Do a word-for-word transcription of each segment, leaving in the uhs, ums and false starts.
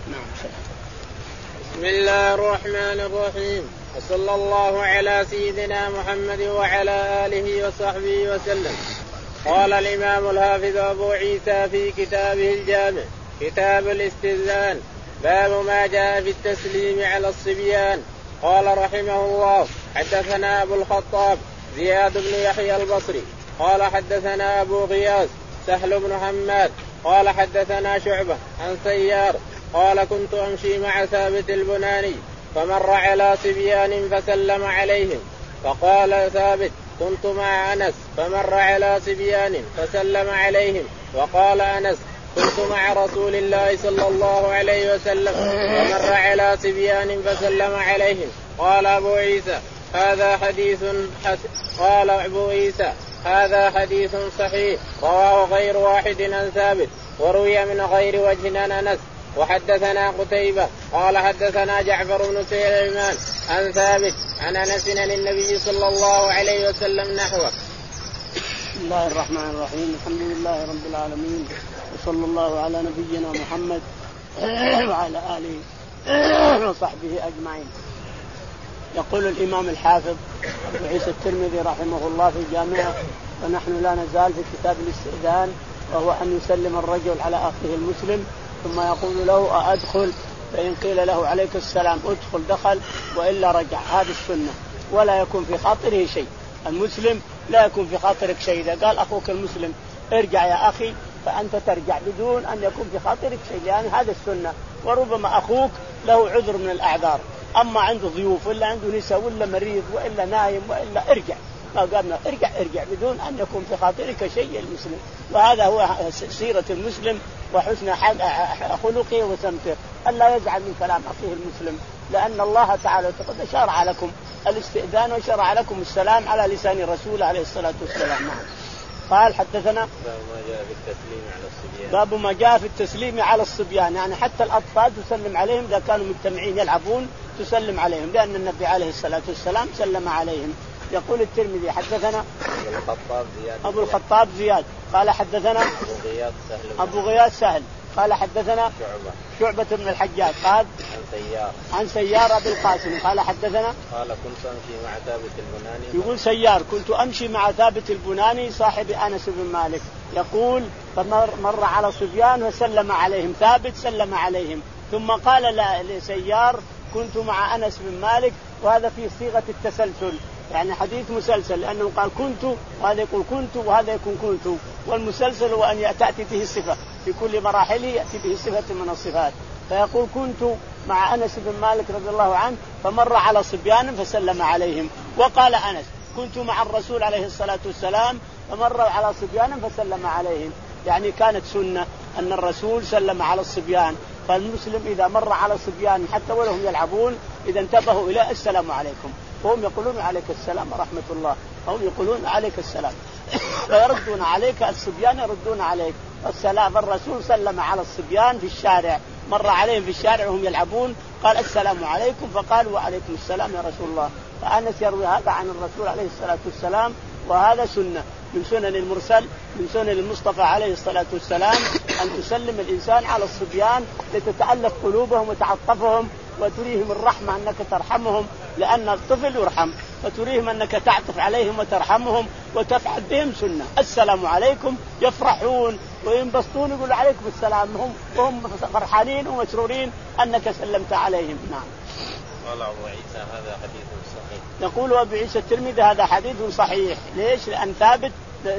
نعم. بسم الله الرحمن الرحيم، وصلى الله على سيدنا محمد وعلى آله وصحبه وسلم. قال الإمام الحافظ أبو عيسى في كتابه الجامع كتاب الاستئذان باب ما جاء في التسليم على الصبيان. قال رحمه الله: حدثنا أبو الخطاب زياد بن يحيى البصري قال حدثنا أبو غياث سهل بن حماد قال حدثنا شعبة عن سيار قال كنت أمشي مع ثابت البناني فمر على صبيان فسلم عليهم، فقال ثابت: كنت مع أنس فمر على صبيان فسلم عليهم، وقال أنس: كنت مع رسول الله صلى الله عليه وسلم فمر على صبيان فسلم عليهم. قال أبو عيسى: هذا حديث حسن. قال أبو عيسى: هذا حديث صحيح رواه غير واحد عن ثابت وروي من غير وجه عن أنس. وحدثنا قتيبة قال حدثنا جعفر بن سليمان عن ثابت عن أنس عن النبي صلى الله عليه وسلم نحوه. بسم الله الرحمن الرحيم، الحمد لله رب العالمين، وصلى الله على نبينا محمد وعلى آله وصحبه أجمعين. يقول الإمام الحافظ أبو عيسى الترمذي رحمه الله في الجامعة: ونحن لا نزال في كتاب الاستئذان، وهو أن يسلم الرجل على أخيه المسلم ثم يقول له: أدخل، فإن قيل له عليك السلام أدخل دخل، وإلا رجع. هذه السنة، ولا يكون في خاطره شيء. المسلم لا يكون في خاطرك شيء. إذا قال أخوك المسلم ارجع يا أخي فأنت ترجع بدون أن يكون في خاطرك شيء، لأن يعني هذا السنة. وربما أخوك له عذر من الأعذار، أما عنده ضيوف ولا عنده نساء ولا مريض وإلا نايم وإلا ارجع، ما قالنا ارجع ارجع بدون أن يكون في خاطرك شيء المسلم. وهذا هو سيرة المسلم وحسن خلقه وسمته، ألا يزعل من كلام أخيه المسلم، لأن الله تعالى قد شرع لكم الاستئذان وشرع لكم السلام على لسان الرسول عليه الصلاة والسلام. نعم. قال حدثنا باب ما جاء في التسليم على الصبيان. باب ما جاء في التسليم على الصبيان، يعني حتى الأطفال تسلم عليهم إذا كانوا مجتمعين يلعبون تسلم عليهم، لأن النبي عليه الصلاة والسلام سلم عليهم. يقول الترمذي: حدثنا أبو الخطاب زياد أبو الخطاب زياد قال حدثنا أبو غياث سهل أبو غياث سهل قال حدثنا شعبة شعبة بن الحجاج قال عن سيار عن سيار أبي القاسم قال حدثنا قال كنت أمشي مع ثابت البناني. يقول سيار: كنت أمشي مع ثابت البناني صاحب أنس بن مالك، يقول فمر مر على صبيان فسلم عليهم، ثابت سلم عليهم، ثم قال لسيار: كنت مع أنس بن مالك. وهذا في صيغة التسلسل، يعني حديث مسلسل، لأنه قال كنت وهذا يقول كنت وهذا يكون كنت، والمسلسل هو أن تأتي به الصفة في كل مراحله، يأتي به صفة من الصفات. فيقول كنت مع أنس بن مالك رضي الله عنه فمر على صبيان فسلم عليهم، وقال أنس: كنت مع الرسول عليه الصلاة والسلام فمر على صبيان فسلم عليهم. يعني كانت سنة أن الرسول سلم على الصبيان، فالمسلم إذا مر على الصبيان حتى ولهم يلعبون إذا انتبهوا إلى السلام عليكم، وهم يقولون عليك السلام ورحمة الله، هم يقولون عليك السلام ويردون عليك، الصبيان يردون عليك السلام. الرسول سلم على الصبيان في الشارع، مر عليهم في الشارع وهم يلعبون قال: السلام عليكم، فقالوا: وعليكم السلام يا رسول الله. فأنس يروي هذا عن الرسول عليه الصلاة والسلام، وهذا سنة من سنن المرسل من سنن المصطفى عليه الصلاة والسلام، أن تسلم الإنسان على الصبيان لتتألف قلوبهم وتعطفهم وتريهم الرحمة أنك ترحمهم، لأن الطفل يرحم، وتريهم أنك تعطف عليهم وترحمهم وتفعل بهم سنة. السلام عليكم، يفرحون وينبسطون يقولوا عليكم السلام، هم وهم فرحانين ومسرورين أنك سلمت عليهم. نعم. قال أبو عيسى: هذا حديث صحيح. يقول أبو عيسى الترمذي: هذا حديث صحيح. ليش؟ لأن ثابت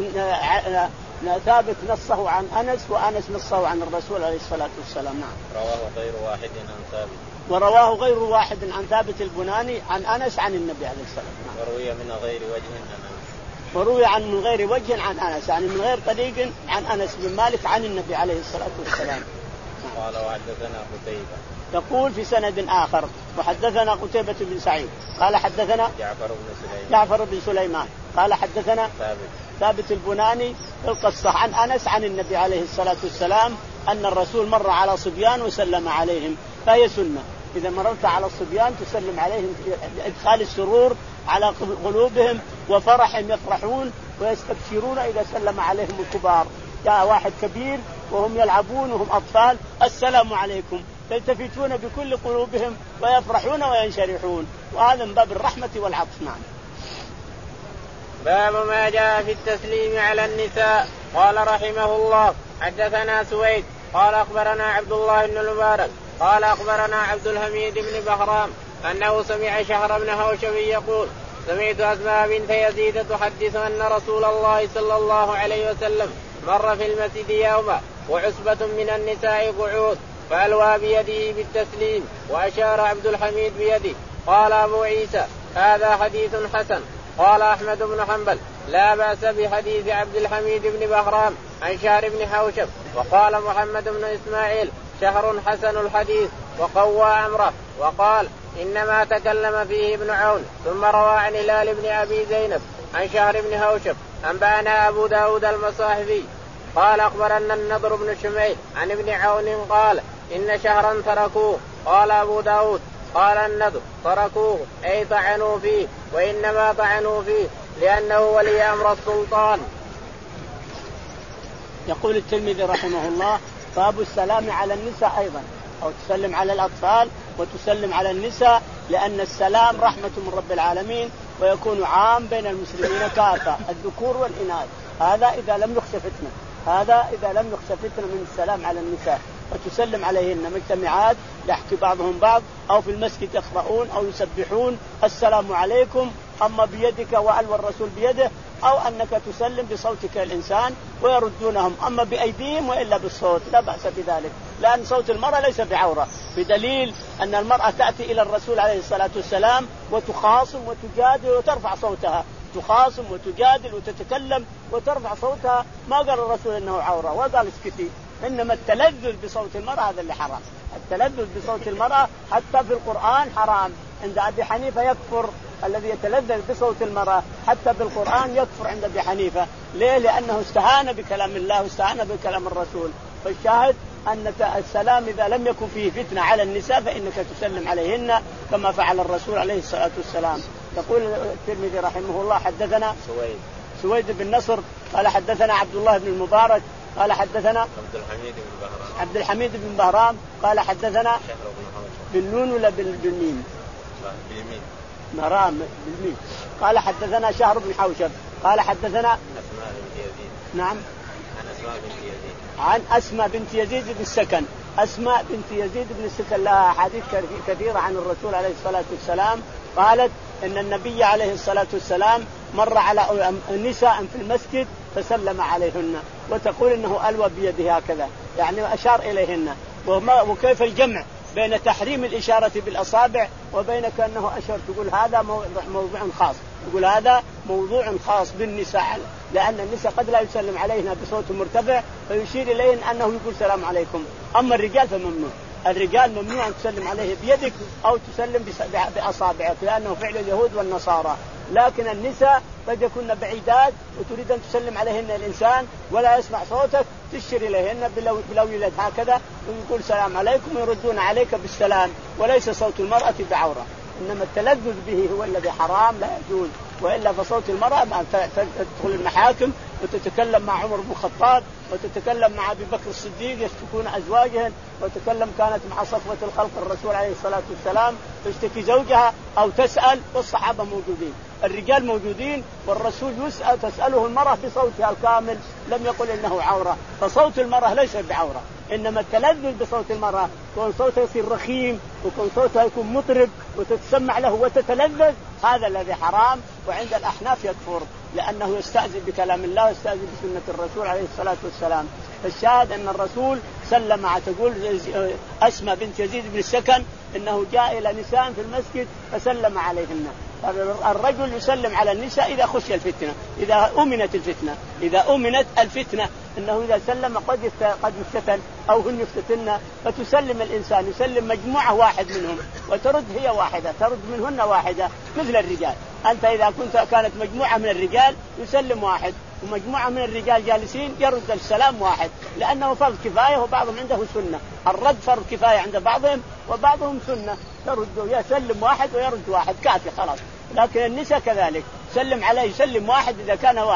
ثابت نصه عن أنس، وأنس نصه عن الرسول عليه الصلاة والسلام. نعم. رواه غير واحد عن ثابت ورواه غير واحد عن ثابت البناني عن أنس عن النبي عليه الصلاة والسلام. وروي من غير وجه عن أنس وروي عن من غير وجه عن أنس، يعني من غير طريق عن أنس بن مالك عن النبي عليه الصلاة والسلام. قال: وحدثنا قتيبة. يقول في سند آخر: وحدثنا قتيبة بن سعيد قال حدثنا جعفر بن سليمان جعفر بن سليمان قال حدثنا ثابت ثابت البناني القصة عن أنس عن النبي عليه الصلاة والسلام أن الرسول مر على صبيان وسلم عليهم. فهي سنة، إذا مررت على الصبيان تسلم عليهم لإدخال السرور على قلوبهم وفرحهم، يفرحون ويستبشرون إذا سلم عليهم الكبار. جاء واحد كبير وهم يلعبون وهم أطفال: السلام عليكم، يلتفتون بكل قلوبهم ويفرحون وينشرحون، وهذا من باب الرحمة والعطف. نعم. باب ما جاء في التسليم على النساء. قال رحمه الله حدثنا سويد قال أخبرنا عبد الله بن المبارك قال أخبرنا عبد الحميد بن بهرام أنه سمع شهر بن هوشب يقول سمعت أسماء بنت يزيد تحدث أن رسول الله صلى الله عليه وسلم مر في المسجد يوما وعصبة من النساء قعود فألوى بيده بالتسليم وأشار عبد الحميد بيده. قال أبو عيسى هذا حديث حسن. قال أحمد بن حنبل لا بأس بحديث عبد الحميد بن بهرام عن شهر بن حوشب. وقال محمد بن إسماعيل شهر حسن الحديث وقوى أمره. وقال إنما تكلم فيه ابن عون. ثم روى عن هلال بن أبي زينب عن شهر بن حوشب أنبأنا أبو داود المصاحبي قال أخبرنا النضر بن شميل عن ابن عون قال إن شهرا تركوه. قال أبو داود قال النضر تركوه أي طعنوا فيه، وإنما طعنوا فيه لأنه ولي أمر السلطان. يقول الترمذي رحمه الله باب السلام على النساء أيضا، أو تسلم على الأطفال وتسلم على النساء، لأن السلام رحمة من رب العالمين ويكون عام بين المسلمين كافة الذكور والإناث. هذا إذا لم يخشى فتنة، هذا إذا لم يخشى فتنة من السلام على النساء، وتسلم عليهن مجتمعات يحكي بعضهم بعض أو في المسجد يقرؤون أو يسبحون السلام عليكم، أما بيدك وألوى الرسول بيده، أو أنك تسلم بصوتك الإنسان ويردونهم، أما بأيديهم وإلا بالصوت لا بأس بذلك، لأن صوت المرأة ليس بعورة، بدليل أن المرأة تأتي إلى الرسول عليه الصلاة والسلام وتخاصم وتجادل وترفع صوتها، تخاصم وتجادل وتتكلم وترفع صوتها، ما قال الرسول إنه عورة وقال اسكتي. إنما التلذذ بصوت المرأة هذا اللي حرام، التلذذ بصوت المرأة حتى في القرآن حرام. عند أبي حنيفة يكفر الذي يتلذذ بصوت المرأة، حتى بالقرآن يكفر عند أبي حنيفة. ليه؟ لأنه استهان بكلام الله واستهان بكلام الرسول. فالشاهد أن السلام إذا لم يكن فيه فتنة على النساء فإنك تسلم عليهن كما فعل الرسول عليه الصلاة والسلام. يقول الترمذي رحمه الله حدثنا سويد سويد بن نصر قال حدثنا عبد الله بن المبارك قال حدثنا عبد الحميد بن بهرام عبد الحميد بن بهرام قال حدثنا بالنون ولا بالميم؟ باليمين مرام بالميم. قال حدثنا شهر بن حوشب قال حدثنا أسماء بنت يزيد. نعم عن أسماء بنت يزيد عن أسماء بنت يزيد بن السكن. أسماء بنت يزيد بن السكن لها أحاديث كثيرة عن الرسول عليه الصلاة والسلام، قالت إن النبي عليه الصلاة والسلام مر على نساء في المسجد فسلم عليهن، وتقول إنه ألوى بيده هكذا، يعني أشار إليهن. وكيف الجمع بين تحريم الإشارة بالأصابع وبين كأنه أشار؟ تقول هذا موضوع خاص، تقول هذا موضوع خاص بالنساء، لأن النساء قد لا يسلم عليهن بصوت مرتفع فيشير إليهن أنه يقول سلام عليكم. أما الرجال فممنوع، الرجال ممنوع أن تسلم عليه بيدك أو تسلم بأصابعك، لأنه فعل اليهود والنصارى. لكن النساء قد يكون بعيدات وتريد أن تسلم عليهن الإنسان ولا يسمع صوتك، تشير إليهن بلويلة هكذا ويقول سلام عليكم ويردون عليك بالسلام، وليس صوت المرأة بعورة. إنما التلذذ به هو الذي حرام لا يجوز، وإلا فصوت المرأة تدخل المحاكم وتتكلم مع عمر بن الخطاب وتتكلم مع أبي بكر الصديق يشتكون أزواجهن، وتكلم كانت مع صفوة الخلق الرسول عليه الصلاة والسلام تشتكي زوجها أو تسأل، والصحابة موجودين، الرجال موجودين، والرسول يسأل تسأله المرأة بصوتها الكامل، لم يقل إنه عورة. فصوت المرأة ليس بعورة، إنما التلذذ بصوت المرأة، كون صوتها يصير رخيم وكون صوتها يكون مطرب وتتسمع له وتتلذذ، هذا الذي حرام، وعند الأحناف يكفر لأنه يستأذن بكلام الله ويستأذن بسنة الرسول عليه الصلاة والسلام. فالشاهد أن الرسول سلم، تقول أسماء بنت يزيد بن السكن إنه جاء إلى نساء في المسجد فسلم عليهن. الرجل يسلم على النساء إذا خشي الفتنة، إذا أمنت الفتنة، إذا أمنت الفتنة إنه إذا سلم قد قد يفتتن أو هن يفتتن، فتسلم الإنسان، يسلم مجموعة واحد منهم وترد هي واحدة، ترد منهن واحدة مثل الرجال. أنت إذا كنت كانت مجموعة من الرجال يسلم واحد، ومجموعة من الرجال جالسين يرد السلام واحد، لأنه فرض كفاية وبعضهم عنده سنة، الرد فرض كفاية عند بعضهم وبعضهم سنة، ترد يسلم واحد ويرد واحد كافي خلاص. لكن النساء كذلك، سلم عليه يسلم واحد إذا كان واحد،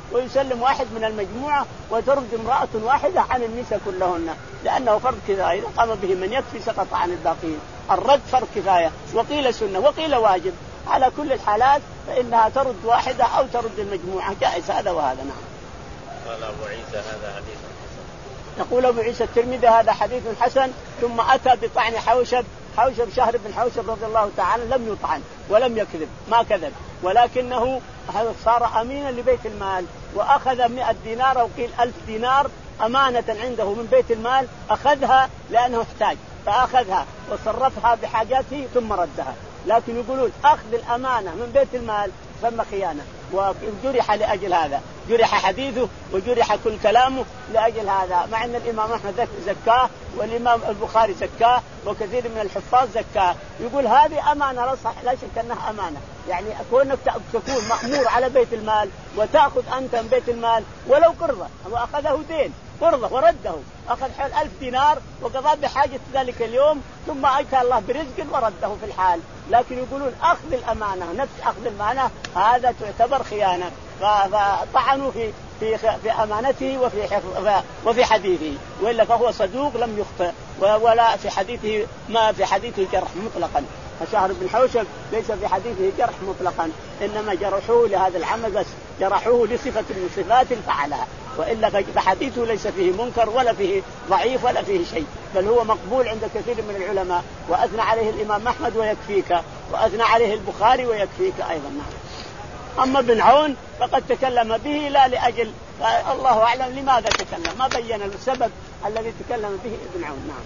ويسلم واحد من المجموعة وترد امرأة واحدة عن النساء كلهن، لأنه فرض كفاية إذا قام به من يكفي سقط عن الباقين. الرد فرض كفاية، وقيل سنة وقيل واجب. على كل الحالات فإنها ترد واحدة أو ترد المجموعة، جائز هذا وهذا. نعم. قال أبو عيسى هذا حديث حسن. يقول أبو عيسى الترمذي هذا حديث حسن. ثم أتى بطعن حوشب. حوشب شهر بن حوشب رضي الله تعالى لم يطعن ولم يكذب، ما كذب، ولكنه صار أمينا لبيت المال وأخذ مئة دينار أو قيل ألف دينار أمانة عنده من بيت المال، أخذها لأنه احتاج فأخذها وصرفها بحاجاته ثم ردها. لكن يقولون أخذ الأمانة من بيت المال ثم خيانة، وجرح لأجل هذا، جرح حديثه وجرح كل كلامه لأجل هذا، مع أن الإمام أحمد زكاه والإمام البخاري زكاه وكثير من الحفاظ زكاه. يقول هذه أمانة، لا صح لا شك أنها أمانة، يعني كونك تكون مأمور على بيت المال وتأخذ أنت من بيت المال ولو قرضة، وأخذه دين قرضة ورده، أخذ حول ألف دينار وقضى بحاجة ذلك اليوم ثم أتى الله برزق ورده في الحال. لكن يقولون أخذ الأمانة، نفس أخذ الأمانة هذا تعتبر خيانة، فطعنوا في في في أمانته وفي وفي حديثه، وإلا فهو صدوق لم يخطئ، ولا في حديثه ما في حديثه جرح مطلقا. فشهر بن حوشب ليس في حديثه جرح مطلقا، إنما جرحوه لهذا العمل بس، جرحوه لصفة من صفات فعلها، وإلا فحديثه ليس فيه منكر ولا فيه ضعيف ولا فيه شيء، بل هو مقبول عند كثير من العلماء، وأثنى عليه الإمام أحمد ويكفيك، وأثنى عليه البخاري ويكفيك أيضا. أما ابن عون فقد تكلم به لا لأجل الله أعلم لماذا تكلم، ما بين السبب الذي تكلم به ابن عون. نعم.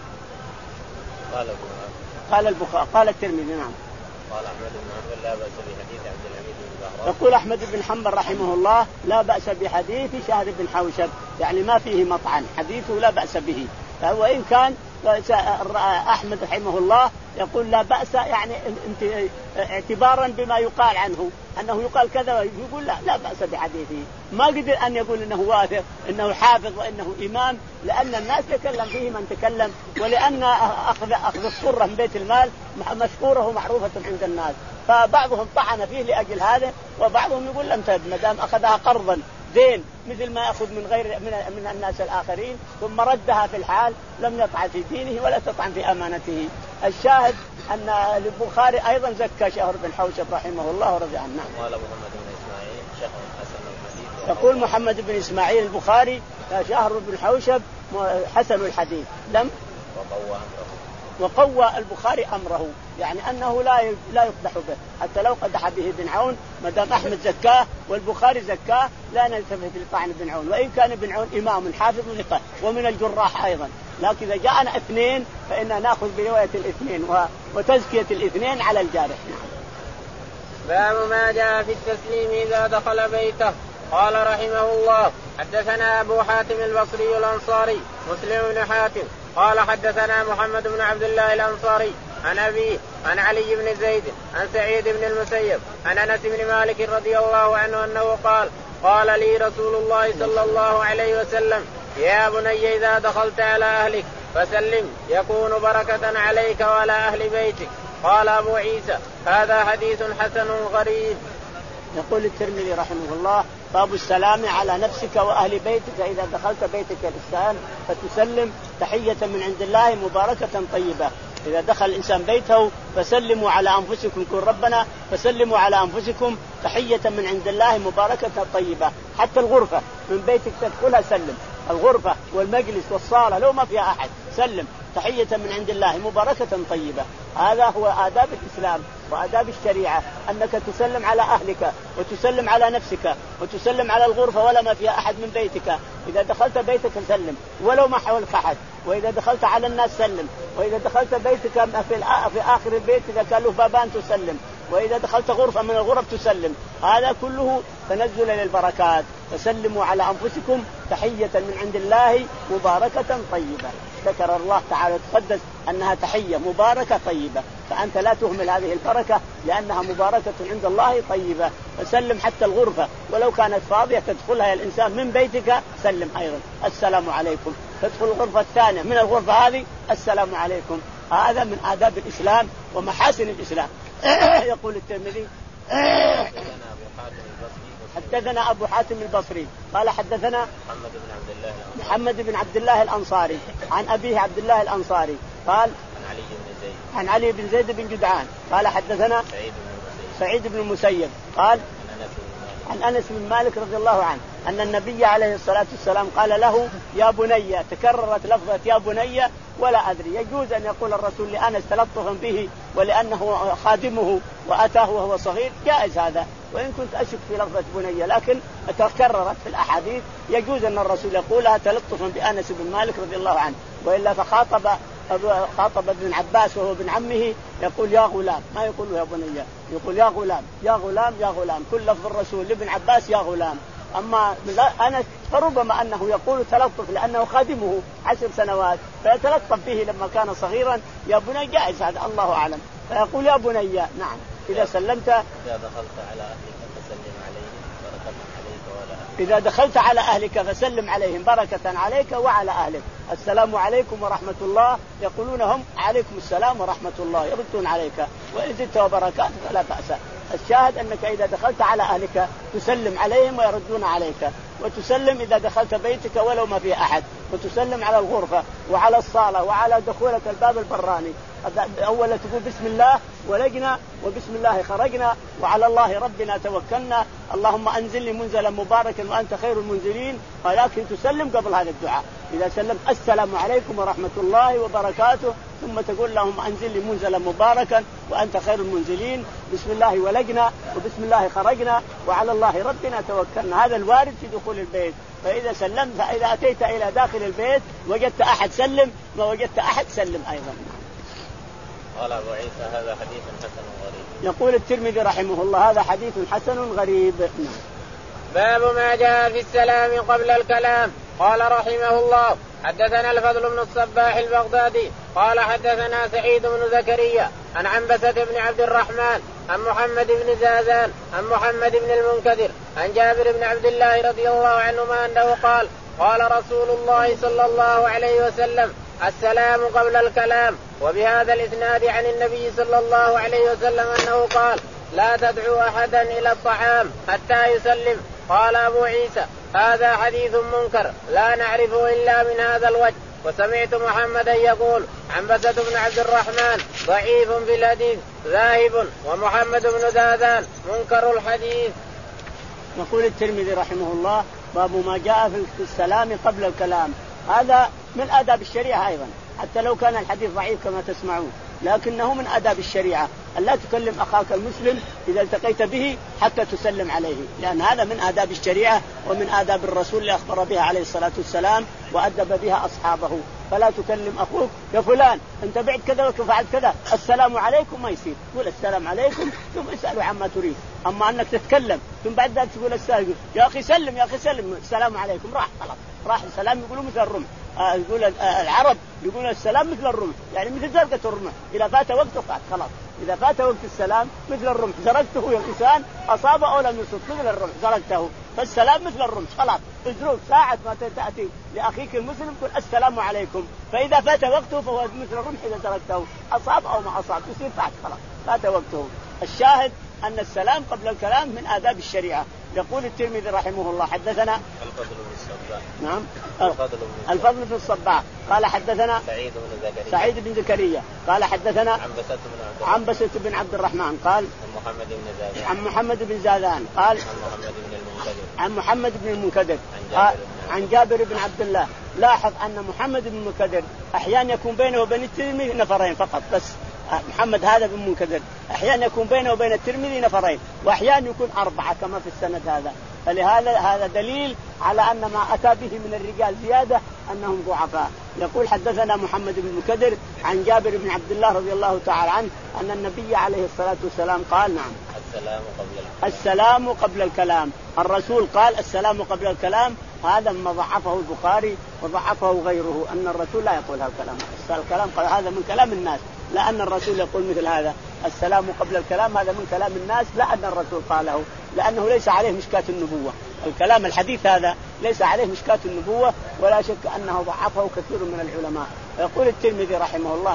قال قال البخاري قال الترمذي. نعم. قال أحمد بن حنبل لا بأس بحديث عبد الحميد بن زهران. يقول أحمد بن حنبل رحمه الله لا بأس بحديث شهر بن حوشب، يعني ما فيه مطعن، حديثه لا بأس به. وإن كان أحمد رحمه الله يقول لا بأس، يعني اعتبارا بما يقال عنه أنه يقال كذا، يقول لا لا بأس بحديثه، ما قدر أن يقول إنه واثق إنه حافظ وإنه إمام، لأن الناس تكلم فيه من تكلم، ولأن أخذ أخذ الصورة من بيت المال مشهورة ومعروفة عند الناس، فبعضهم طعن فيه لأجل هذا، وبعضهم يقول لم تد ما دام أخذها قرضا زين مثل ما يأخذ من غير من, من الناس الآخرين ثم ردها في الحال لم يطعن في دينه ولا تطعن في أمانته. الشاهد أن البخاري أيضا زكى شهر بن حوشب رحمه الله ورضي عنه. قال محمد بن إسماعيل شهر حسن الحديث. يقول محمد بن إسماعيل البخاري شهر بن حوشب حسن الحديث لم وقوى أمره، وقوى البخاري أمره، يعني أنه لا لا يقدح به، حتى لو قدح به ابن عون ما دام أحمد زكاه والبخاري زكاه لا نلتفت لطعن ابن عون، وإن كان ابن عون إمام حافظ ثقة ومن الجراح أيضا، لكن إذا جاءنا اثنين فإننا نأخذ برواية الاثنين وتزكية الاثنين على الجارح. باب ما جاء في التسليم إذا دخل بيته. قال رحمه الله حدثنا أبو حاتم البصري الأنصاري مسلم بن حاتم قال حدثنا محمد بن عبد الله الأنصاري عن أبيه عن علي بن زيد عن سعيد بن المسيب عن أنس بن مالك رضي الله عنه أنه قال قال لي رسول الله صلى الله عليه وسلم يا بني إذا دخلت على أهلك فسلم يكون بركة عليك وعلى أهل بيتك. قال أبو عيسى هذا حديث حسن غريب. يقول الترمذي رحمه الله باب السلام على نفسك وأهل بيتك إذا دخلت بيتك الإنسان فتسلم تحية من عند الله مباركة طيبة. إذا دخل الإنسان بيته فسلموا على أنفسكم، كن ربنا فسلموا على أنفسكم تحية من عند الله مباركة طيبة. حتى الغرفة من بيتك تدخلها سلم، الغرفة والمجلس والصالة لو ما فيها أحد سلم تحية من عند الله مباركة طيبة. هذا هو آداب الإسلام وآداب الشريعة، أنك تسلم على أهلك وتسلم على نفسك وتسلم على الغرفة ولا ما فيها أحد من بيتك. إذا دخلت بيتك سلم ولو ما حولك أحد، وإذا دخلت على الناس سلم، وإذا دخلت بيتك في آخر البيت إذا كان له بابان تسلم، وإذا دخلت غرفة من الغرف تسلم. هذا كله تنزل للبركات. فسلموا على أنفسكم تحية من عند الله مباركة طيبة. ذكر الله تعالى تقدس أنها تحية مباركة طيبة، فأنت لا تهمل هذه البركة لأنها مباركة عند الله طيبة. فسلم حتى الغرفة ولو كانت فاضية تدخلها الإنسان من بيتك سلم أيضا السلام عليكم. تدخل الغرفة الثانية من الغرفة هذه السلام عليكم. هذا من آداب الإسلام ومحاسن الإسلام. يقول الترمذي حدثنا أبو حاتم البصري قال حدثنا محمد بن عبد الله محمد بن عبد الله الأنصاري عن أبيه عبد الله الأنصاري قال عن علي بن زيد عن علي بن زيد بن جدعان قال حدثنا سعيد بن المسيب سعيد بن المسيب قال عن أنس بن مالك رضي الله عنه أن النبي عليه الصلاة والسلام قال له يا بني. تكررت لفظة يا بني ولا أدري. يجوز أن يقول الرسول لأنس تلطفا به ولأنه خادمه وأتاه وهو صغير، جائز هذا، وإن كنت أشك في لفظة بني لكن تكررت في الأحاديث يجوز أن الرسول يقولها تلطفا بأنس بن مالك رضي الله عنه. وإلا فخاطب خاطب ابن عباس وهو ابن عمه يقول يا غلام، ما يقول يا بني، يقول يا غلام يا غلام يا غلام. كل لفظ الرسول لابن عباس يا غلام. أما أنا فربما أنه يقول تلطف لأنه خادمه عشر سنوات فيتلطف به لما كان صغيرا يا بني، جائز هذا الله أعلم. فيقول يا بني. نعم. إذا سلمت إذا دخلت على أهلك فسلم عليهم بركة عليك وعلى أهلك. إذا دخلت على أهلك فسلم عليهم بركة عليك وعلى أهلك. السلام عليكم ورحمة الله يقولون هم عليكم السلام ورحمة الله يردون عليك، وإن زدت وبركات فلا بأس. الشاهد أنك إذا دخلت على أهلك تسلم عليهم ويردون عليك، وتسلم إذا دخلت بيتك ولو ما في أحد، وتسلم على الغرفة وعلى الصالة وعلى دخولك الباب البراني. أولا تقول بسم الله ولجنا وبسم الله خرجنا وعلى الله ربنا توكلنا اللهم أنزل لي منزلا مباركا وأنت خير المنزلين، ولكن تسلم قبل هذا الدعاء. إذا سلمت السلام عليكم ورحمة الله وبركاته ثم تقول اللهم أنزل لي منزلا مباركا وأنت خير المنزلين، بسم الله ولجنا وبسم الله خرجنا وعلى الله ربنا توكلنا. هذا الوارد في دخول البيت. فإذا سلمت فإذا أتيت إلى داخل البيت وجدت أحد سلم، ما وجدت أحد سلم أيضا. قال أبو عيسى هذا حديث حسن غريب. يقول الترمذي رحمه الله هذا حديث حسن غريب. باب ما جاء في السلام قبل الكلام. قال رحمه الله حدثنا الفضل بن الصباح البغدادي قال حدثنا سعيد بن زكريا عن عنبسة بن عبد الرحمن عن محمد بن زازان عن محمد بن المنكدر عن جابر بن عبد الله رضي الله عنهما أنه قال قال رسول الله صلى الله عليه وسلم السلام قبل الكلام. وبهذا الإسناد عن النبي صلى الله عليه وسلم أنه قال لا تدعوا أحدا إلى الطعام حتى يسلم. قال أبو عيسى هذا حديث منكر لا نعرفه إلا من هذا الوجه. وسمعت محمدا يقول عنبسة بن عبد الرحمن ضعيف في الحديث ذاهب، ومحمد بن زازان منكر الحديث. يقول الترمذي رحمه الله باب ما جاء في السلام قبل الكلام. هذا من آداب الشريعة أيضا، حتى لو كان الحديث ضعيف كما تسمعون، لكنه من آداب الشريعة أن لا تكلم أخاك المسلم إذا التقيت به حتى تسلم عليه، لأن هذا من آداب الشريعة ومن آداب الرسول اللي أخبر بها عليه الصلاة والسلام وأدب بها أصحابه. فلا تكلم أخوك يا فلان أنت بعد كذا وفعلت كذا السلام عليكم، ما يصير. تقول السلام عليكم ثم اسألوا عما تريد. أما أنك تتكلم ثم بعد ذلك تقول السلام يا أخي سلم يا أخي سلم السلام عليكم، راح خلاص راح السلام. يقولوا مثل الرمح، آه يقول آه العرب يقول السلام مثل الرمح، يعني مثل زرقة الرمح إذا فات وقته فات خلاص. إذا فات وقت السلام مثل الرمح زرقته يا إنسان أصاب أو لم يصب مثل الرمح زرقته. فالسلام مثل الرمح خلاص ادرك ساعة ما تأتي لأخيك المسلم قل السلام عليكم، فإذا فات وقته فهو مثل الرمح إذا زرقته أصاب أو ما أصاب يصير فات خلاص فات وقته. الشاهد أن السلام قبل الكلام من آداب الشريعة. يقول الترمذي رحمه الله حدثنا الفضل بن الصباح. نعم الفضل بن الفضل بن الصباح قال حدثنا سعيد بن زكريا سعيد بن زكريا قال حدثنا عنبسة بن عبد عنبسة بن عبد الرحمن قال عن محمد بن زازان عن محمد بن زازان قال عن محمد بن المنكدر عن محمد بن المنكدر عن, عن جابر بن عبد الله. لاحظ أن محمد بن المنكدر أحيانا يكون بينه وبين الترمذي نفرين فقط بس. محمد هذا بن منكدر أحيانا يكون بينه وبين الترمذي نفرين، وأحيانا يكون أربعة كما في السند هذا. فلهذا هذا دليل على أن ما أتى به من الرجال زيادة أنهم ضعفاء. يقول حدثنا محمد بن المنكدر عن جابر بن عبد الله رضي الله تعالى عنه أن النبي عليه الصلاة والسلام قال نعم السلام قبل الكلام. السلام قبل الكلام. الرسول قال السلام قبل الكلام. هذا ما ضعفه البخاري وضعفه غيره، أن الرسول لا يقول هذا الكلام. الكلام قال هذا من كلام الناس، لا أن الرسول يقول مثل هذا السلام قبل الكلام. هذا من كلام الناس، لا أن الرسول قاله، لأنه ليس عليه مشكاة النبوة. الكلام الحديث هذا ليس عليه مشكاة النبوة، ولا شك أنه ضعفه كثير من العلماء. يقول الترمذي رحمه الله نعم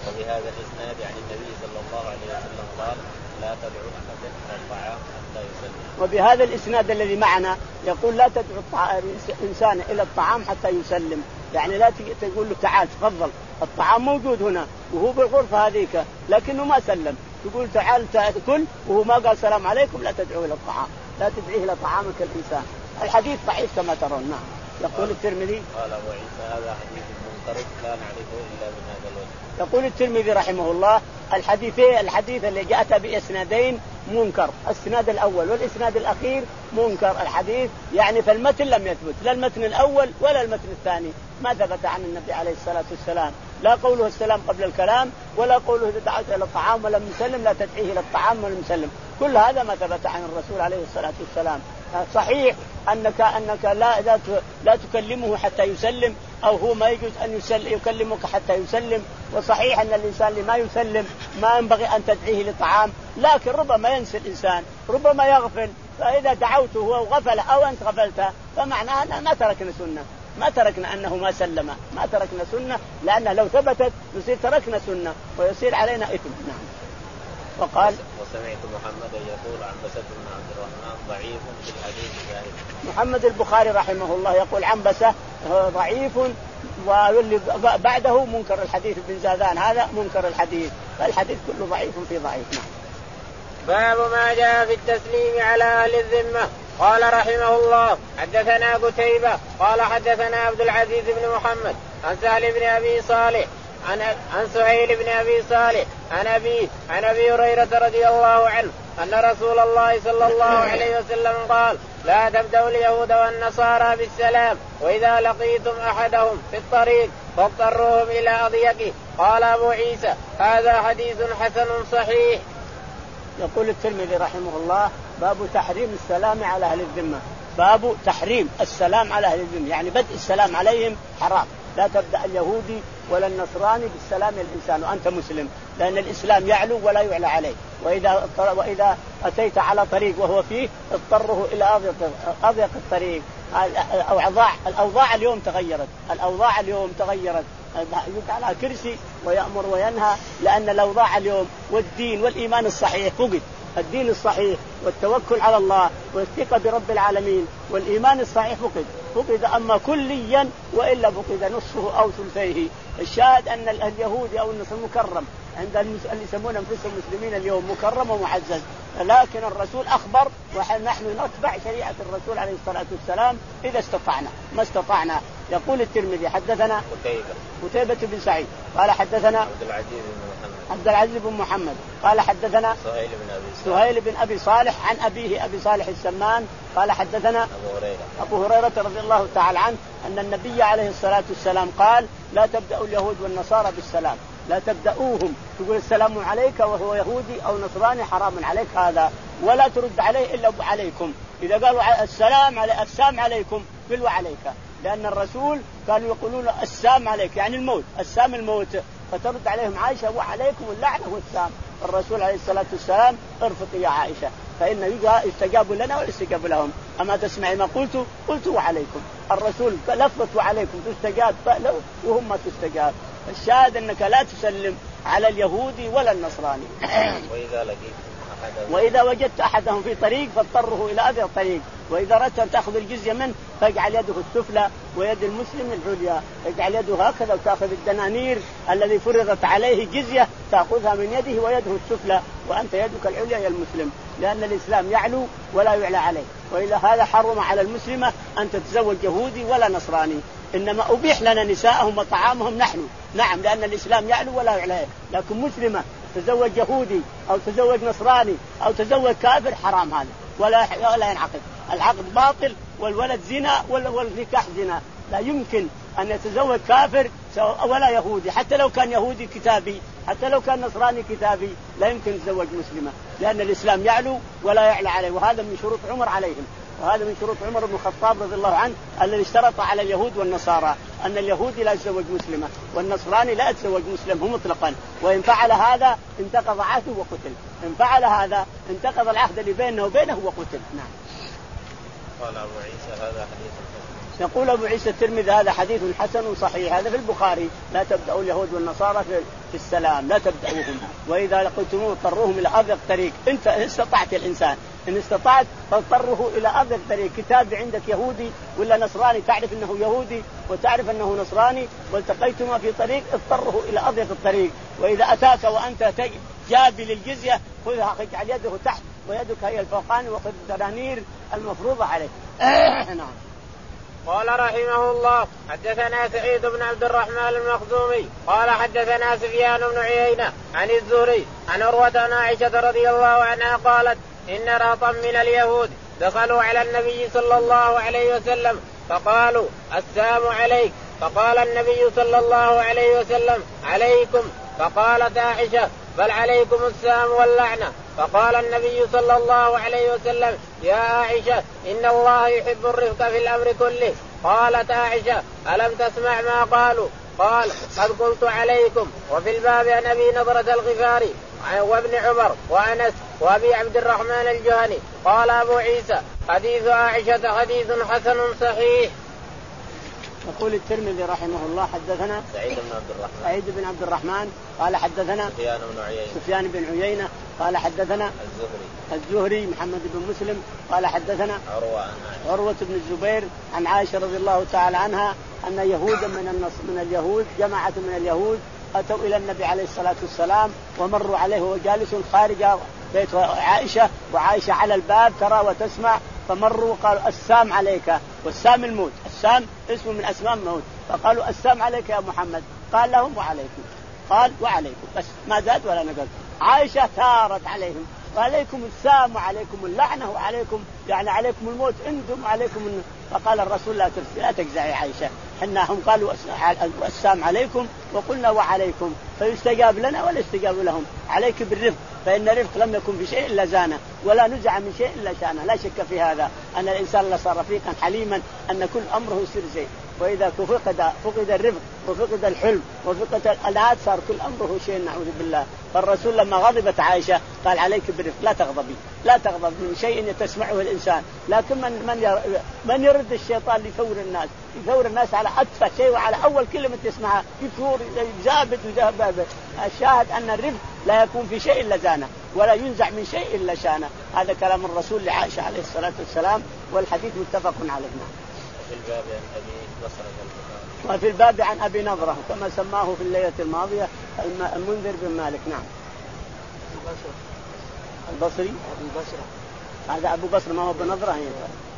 وبهذا الإسناد عن النبي صلى الله عليه وسلم قال لا تدعو أحدا إلى الطعام حتى يسلم. وبهذا الإسناد الذي معنا يقول لا تدعو الإنسان إلى الطعام حتى يسلم، يعني لا تقول له تعال تفضل الطعام موجود هنا وهو بالغرفة هذيك لكنه ما سلم، تقول تعال تأكل وهو ما قال سلام عليكم لا تدعو إلى الطعام، لا تدعيه إلى طعامك الإنسان. الحديث ضعيف كما ترون. نعم. يقول الترمذي قال أبو عيسى هذا حديث منكر لا نعرفه إلا من هذا الوجه. يقول الترمذي رحمه الله الحديثين الحديث اللي جاءت بإسنادين منكر، الإسناد الأول والإسناد الأخير منكر الحديث، يعني فالمتن لم يثبت لا المتن الأول ولا المتن الثاني، ما ثبت عن النبي عليه الصلاة والسلام، لا قوله السلام قبل الكلام ولا قوله إذا دعوت إلى الطعام ولم يسلم لا تدعيه إلى الطعام ولم يسلم، كل هذا ما ثبت عن الرسول عليه الصلاة والسلام. صحيح أنك أنك لا لا لا تكلمه حتى يسلم، أو هو ما يجوز أن يسلم يكلمك حتى يسلم، وصحيح أن الإنسان اللي ما يسلم ما ينبغي أن تدعيه لطعام، لكن ربما ينسى الإنسان ربما يغفل، فإذا دعوته هو غفل أو أنت غفلت فمعناه أن ما تركنا سنة، ما تركنا أنه ما سلم، ما تركنا سنة، لأنه لو ثبتت يصير تركنا سنة ويصير علينا إثم. نعم. وقال وسمعت محمد يقول عن بسة بن عبد الرحمن ضعيف في الحديث الثاني. محمد البخاري رحمه الله يقول عن بسة ضعيف واللي بعده منكر الحديث بن زادان هذا منكر الحديث، فالحديث كله ضعيف في ضعيف. نعم. باب ما جاء في التسليم على أهل الذمة. قال رحمه الله حدثنا قتيبة قال حدثنا عبد العزيز بن محمد عن سهل بن أبي صالح عن عن سهيل بن أبي صالح عن أبي عن أبي هريرة رضي الله عنه أن رسول الله صلى الله عليه وسلم قال لا تبدأوا اليهود والنصارى بالسلام وإذا لقيتم أحدهم في الطريق فاضطروهم إلى أضيقه. قال أبو عيسى هذا حديث حسن صحيح. يقول الترمذي رحمه الله باب تحريم السلام على أهل الذمة، باب تحريم السلام على أهل الذمة، يعني بدء السلام عليهم حرام، لا تبدأ اليهودي ولا النصراني بالسلام الإنسان وأنت مسلم، لأن الإسلام يعلو ولا يعلى عليه، وإذا وإذا أتيت على طريق وهو فيه اضطره إلى أضيق الطريق. الأوضاع الأوضاع اليوم تغيرت، الأوضاع اليوم تغيرت، يقعد على كرسي ويأمر وينهى، لأن الأوضاع اليوم والدين والإيمان الصحيح فقد، الدين الصحيح والتوكل على الله والثقة برب العالمين والإيمان الصحيح فقد فقد أما كليا وإلا فقد نصفه أو ثلثيه. الشاهد أن اليهودي أو النصارى مكرم عند اللي يسمون أنفسهم مسلمين اليوم مكرم ومعزز، لكن الرسول أخبر ونحن نتبع شريعة الرسول عليه الصلاة والسلام إذا استطعنا، ما استطعنا. يقول الترمذي حدثنا قتيبة قتيبة بن سعيد قال حدثنا عبد العزيز بن محمد عبد العزيز بن محمد قال حدثنا سهيل بن أبي صالح سهيل بن أبي صالح عن أبيه أبي صالح السمان قال حدثنا أبو هريرة أبو هريرة رضي الله تعالى عنه أن النبي عليه الصلاة والسلام قال لا تبدأوا اليهود والنصارى بالسلام، لا تبدأوهم تقول السلام عليك وهو يهودي أو نصراني حرام عليك هذا، ولا ترد عليه إلا عليكم، إذا قالوا السلام علي السلام عليكم قل عليك، لأن الرسول كانوا يقولون السام عليك يعني الموت، السام الموت، فترد عليهم عائشة وعليكم اللعنة والسام. الرسول عليه الصلاة والسلام ارفقي يا عائشة فإن يستجاب لنا ويستجاب لهم، أما تسمعي ما قلت قلت وعليكم، الرسول لفظت وعليكم تستجاب له وهم ما تستجاب. الشاهد أنك لا تسلم على اليهودي ولا النصراني. وإذا لقيت وإذا وجدت أحدهم في طريق فاضطره إلى أذى الطريق، وإذا أردت أن تأخذ الجزية منه فاجعل يده السفلى ويد المسلم العليا، اجعل يده هكذا وتأخذ الدنانير الذي فرضت عليه جزية تأخذها من يده ويده السفلى وأنت يدك العليا يا المسلم، لأن الإسلام يعلو ولا يعلى عليه. وإلى هذا حرم على المسلمة أن تتزوج يهودي ولا نصراني، إنما أبيح لنا نساءهم وطعامهم نحن، نعم لأن الإسلام يعلو ولا يعلى، لكن مسلمة تزوج يهودي أو تزوج نصراني أو تزوج كافر حرام هذا ولا ولا ينعقد، العقد باطل والولد زنا والنكاح زنا، لا يمكن أن يتزوج كافر ولا يهودي، حتى لو كان يهودي كتابي حتى لو كان نصراني كتابي لا يمكن يتزوج مسلمة، لأن الإسلام يعلو ولا يعلى عليه، وهذا من شروط عمر عليهم، وهذا من شروط عمر بن الخطاب رضي الله عنه الذي اشترط على اليهود والنصارى أن اليهودي لا يتزوج مسلمة والنصراني لا يتزوج مسلم مطلقا، وإن فعل هذا انتقض عهده وقتل، إن فعل هذا انتقض العهد اللي بينه وبينه وقتل. نعم. قال أبو عيسى هذا حديث حسن. يقول أبو عيسى الترمذي هذا حديث حسن صحيح، هذا في البخاري لا تبدأوا اليهود والنصارى في في السلام لا تبدأوهم، وإذا لقيتموه اضطروهم إلى أضيق طريق. أنت استطعت الإنسان إن استطعت فاضطره إلى أضيق طريق. كتاب عندك يهودي ولا نصراني تعرف أنه يهودي وتعرف أنه نصراني والتقيتما في طريق اضطره إلى أضيق الطريق. وإذا أتاك وأنت جابي للجزية خذها اجعل يده تحت ويدك هي الفوقان وخذ الدنانير المفروضة عليه. نعم. قال رحمه الله حدثنا سعيد بن عبد الرحمن المخزومي قال حدثنا سفيان بن عيينة عن الزهري عن عروة عن عائشة رضي الله عنها قالت إن رهطا من اليهود دخلوا على النبي صلى الله عليه وسلم فقالوا السلام عليك، فقال النبي صلى الله عليه وسلم عليكم، فقالت عائشة بل عليكم السلام واللعنة، فقال النبي صلى الله عليه وسلم يا عائشة إن الله يحب الرفق في الأمر كله. قالت عائشة ألم تسمع ما قالوا؟ قال قد قلت عليكم. وفي الباب عن أبي نضرة الغفاري وابن عمر وأنس وأبي عبد الرحمن الجهني قال أبو عيسى حديث عائشة حديث حسن صحيح. يقول الترمذي رحمه الله حدثنا سعيد بن عبد الرحمن سعيد بن عبد الرحمن قال حدثنا سفيان بن عيينة سفيان بن عيينة قال حدثنا الزهري الزهري محمد بن مسلم قال حدثنا عروة عروة بن الزبير عن عائشة رضي الله تعالى عنها أن يهودا من النص من اليهود جماعة من اليهود أتوا إلى النبي عليه الصلاة والسلام ومروا عليه وهو جالس خارج بيت عائشة وعائشة على الباب ترى وتسمع، فمروا قالوا السام عليك، والسام الموت، السام اسم من أسماء الموت، فقالوا السام عليك يا محمد، قال لهم وعليكم، قال وعليكم، بس ما زاد ولا نقص. عائشة ثارت عليهم وعليكم السام وعليكم اللعنة وعليكم يعني عليكم الموت انتم وعليكم الن... فقال الرسول لا ترسل لا تجزعي عائشة، حنا هم قالوا السام عليكم وقلنا وعليكم، فيستجاب لنا ولا يستجاب لهم. عليك بالرفق فإن الرفق لم يكن في شيء إلا زانه ولا نزع من شيء إلا شانه. لا شك في هذا أن الإنسان لا صار رفيقا حليما أن كل أمره يصير زين، وإذا فقد فقد الرفق وفقد الحلم وفقد الأنات صار كل أمره شيء نعوذ بالله. فالرسول لما غضبت عائشة قال عليك بالرفق لا تغضبي لا تغضب من شيء تسمعه الإنسان، لكن من من من يرد الشيطان ليثور الناس يثور الناس على أتفه شيء وعلى أول كلمة تسمعها يثور يزابد ويذهب. الشاهد أن الرفق لا يكون في شيء إلا زانه ولا ينزع من شيء إلا شانه. هذا كلام الرسول لعائشة عليه الصلاة والسلام والحديث متفق عليه. في الباب عن أبي بصرة وفي الباب عن أبي نضرة كما سماه في الليلة الماضية المنذر بن مالك. نعم. البصري أبو بصرة هذا أبو بصرة ما هو بنضرة هي.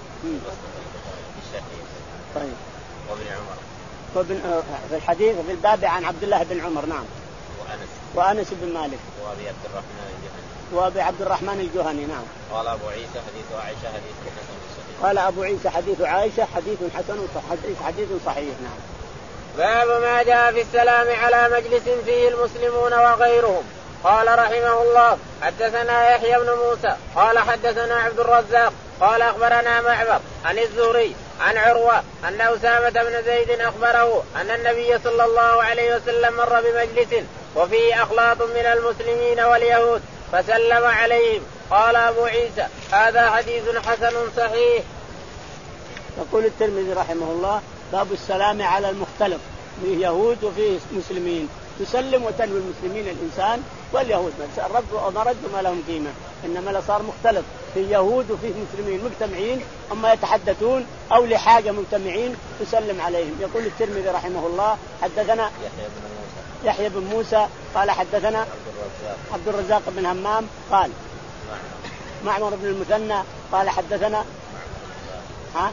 طيب. وابن عمر وابن في الحديث في الباب عن عبد الله بن عمر. نعم. وأنس وأنس بن مالك وأبي عبد الرحمن الجهني وأبي عبد الرحمن الجهني. نعم. قال أبو عيسى حديث عائشة حديث حسن صحيح. قال أبو عيسى حديث عائشة حديث حسن حديث حديث صحيح. نعم. باب ما جاء في السلام على مجلس فيه المسلمون وغيرهم. قال رحمه الله حدثنا يحيى بن موسى قال حدثنا عبد الرزاق قال أخبرنا معبر عن الزهري عن عروة أن أسامة بن زيد أخبره أن النبي صلى الله عليه وسلم مر بمجلس وفيه أخلاط من المسلمين واليهود فسلم عليهم. قال أبو عيسى هذا حديث حسن صحيح. يقول الترمذي رحمه الله باب السلام على المختلط فيه يهود وفيه مسلمين، تسلم وتنوي المسلمين الإنسان واليهود ما ردوا ما لهم قيمة، إنما لا صار مختلط في يهود وفيه مسلمين مجتمعين أما يتحدثون أو لحاجة مجتمعين تسلم عليهم. يقول الترمذي رحمه الله حدثنا يحيى بن موسى يحيى بن موسى قال حدثنا عبد الرزاق عبد الرزاق بن همام قال معمر بن المثنى قال حدثنا ها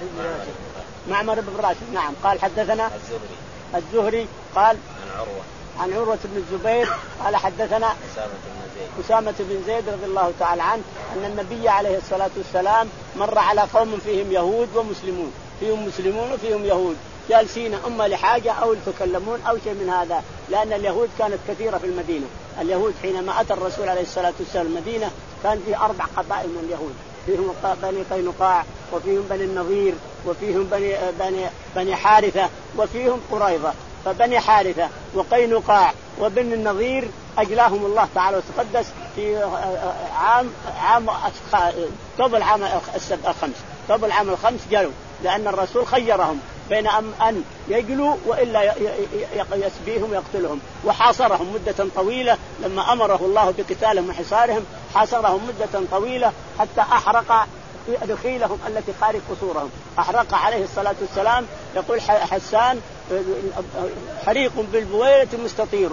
معمر بن راشد. نعم. قال حدثنا الزهري الزهري قال عن عروة عن عروة بن الزبير قال حدثنا أسامة بن زيد أسامة بن زيد رضي الله تعالى عنه أن النبي عليه الصلاة والسلام مر على قوم فيهم يهود ومسلمون، فيهم مسلمون وفيهم يهود جالسين أما لحاجة أو يتكلمون أو شيء من هذا، لأن اليهود كانت كثيرة في المدينة. اليهود حينما أتى الرسول عليه الصلاة والسلام المدينة كان فيه أربع قبائل من اليهود، فيهم بني قينقاع وفيهم بني النضير وفيهم بني بني بني حارثة وفيهم قريظة. فبني حارثة وقينقاع وبني النضير أجلاهم الله تعالى وتقدس في عام عام قبل عام الخمس قبل عام الخمس جلوا، لأن الرسول خيرهم بين أن يجلوا وإلا يسبيهم ويقتلهم. وحاصرهم مدة طويلة لما أمره الله بقتالهم وحصارهم، حاصرهم مدة طويلة حتى أحرق دخيلهم التي خارج قصورهم، أحرق عليه الصلاة والسلام. يقول حسان حريق بالبويرة مستطير،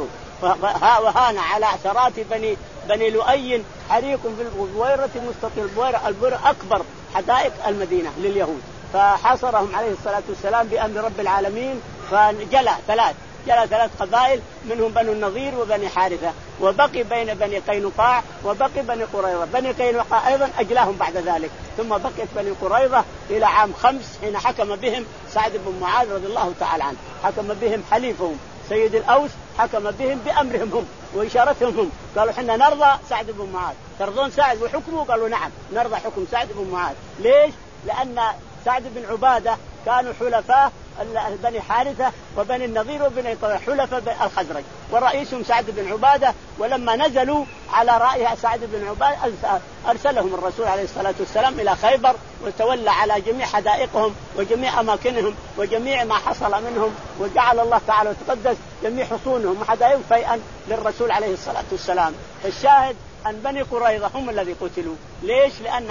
وهان على عشرات بني بني لؤي حريق بالبويرة مستطير. البويرة أكبر حدائق المدينة لليهود، فحاصرهم عليه الصلاة والسلام بأمر رب العالمين. فجلى ثلاث جلى ثلاث قبائل منهم بنو النضير وبني حارثة، وبقي بين بني قينقاع وبقي بني قريظة. بني قينقاع أيضا أجلاهم بعد ذلك، ثم بقيت بني قريظة إلى عام خمس حين حكم بهم سعد بن معاذ رضي الله تعالى عنه، حكم بهم حليفهم سيد الأوس، حكم بهم بأمرهم هم وإشارتهم هم. قالوا حنا نرضى سعد بن معاذ، ترضون سعد وحكمه؟ قالوا نعم نرضى حكم سعد بن معاذ. ليش؟ لأن سعد بن عبادة كانوا حلفاء بني حارثة وبني النضير وبني قريظة، حلفاء الخزرج، ورئيسهم سعد بن عبادة. ولما نزلوا على رأي سعد بن عبادة أرسلهم الرسول عليه الصلاة والسلام إلى خيبر، وتولى على جميع حدائقهم وجميع أماكنهم وجميع ما حصل منهم، وجعل الله تعالى وتقدس جميع حصونهم وحدائقهم فيئا للرسول عليه الصلاة والسلام. الشاهد أن بني قريظة هم الذي قتلوا. ليش؟ لأن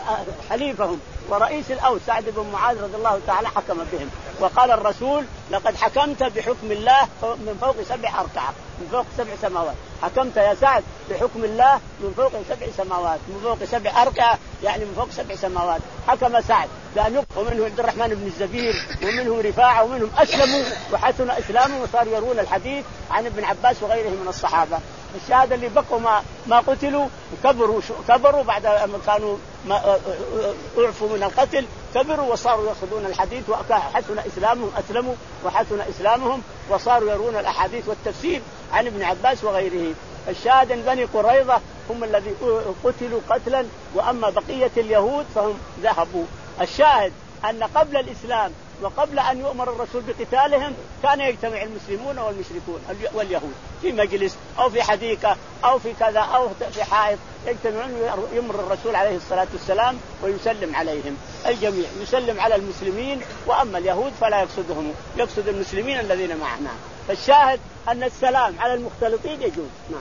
حليفهم ورئيس الأوس سعد بن معاذ رضي الله تعالى حكم بهم، وقال الرسول لقد حكمت بحكم الله من فوق سبع أركعة، من فوق سبع سماوات. حكمت يا سعد بحكم الله من فوق سبع سماوات، من فوق سبع أركعة يعني من فوق سبع سماوات. حكم سعد لأن يبقى منهم عبد الرحمن بن الزبير ومنهم رفاعة ومنهم أسلموا وحسن إسلامهم وصاروا يرون الحديث عن ابن عباس وغيره من الصحابة. الشهادة اللي بقوا ما ما قتلوا كبروا كبروا بعد ما كانوا ما أعفوا من القتل، كبروا وصاروا يأخذون الحديث وحسن إسلامهم، أسلموا وحسن إسلامهم وصاروا يرون الأحاديث والتفسير عن ابن عباس وغيره. الشاهد أن بني قريظة هم الذي قتلوا قتلا، وأما بقية اليهود فهم ذهبوا. الشاهد أن قبل الإسلام وقبل أن يؤمر الرسول بقتالهم كان يجتمع المسلمون والمشركون واليهود في مجلس أو في حديقة أو في كذا أو في حائط، يجتمعون يمر الرسول عليه الصلاة والسلام ويسلم عليهم. الجميع يسلم على المسلمين، وأما اليهود فلا يقصدهم، يقصد المسلمين الذين معنا. فالشاهد أن السلام على المختلطين يجوز. نعم.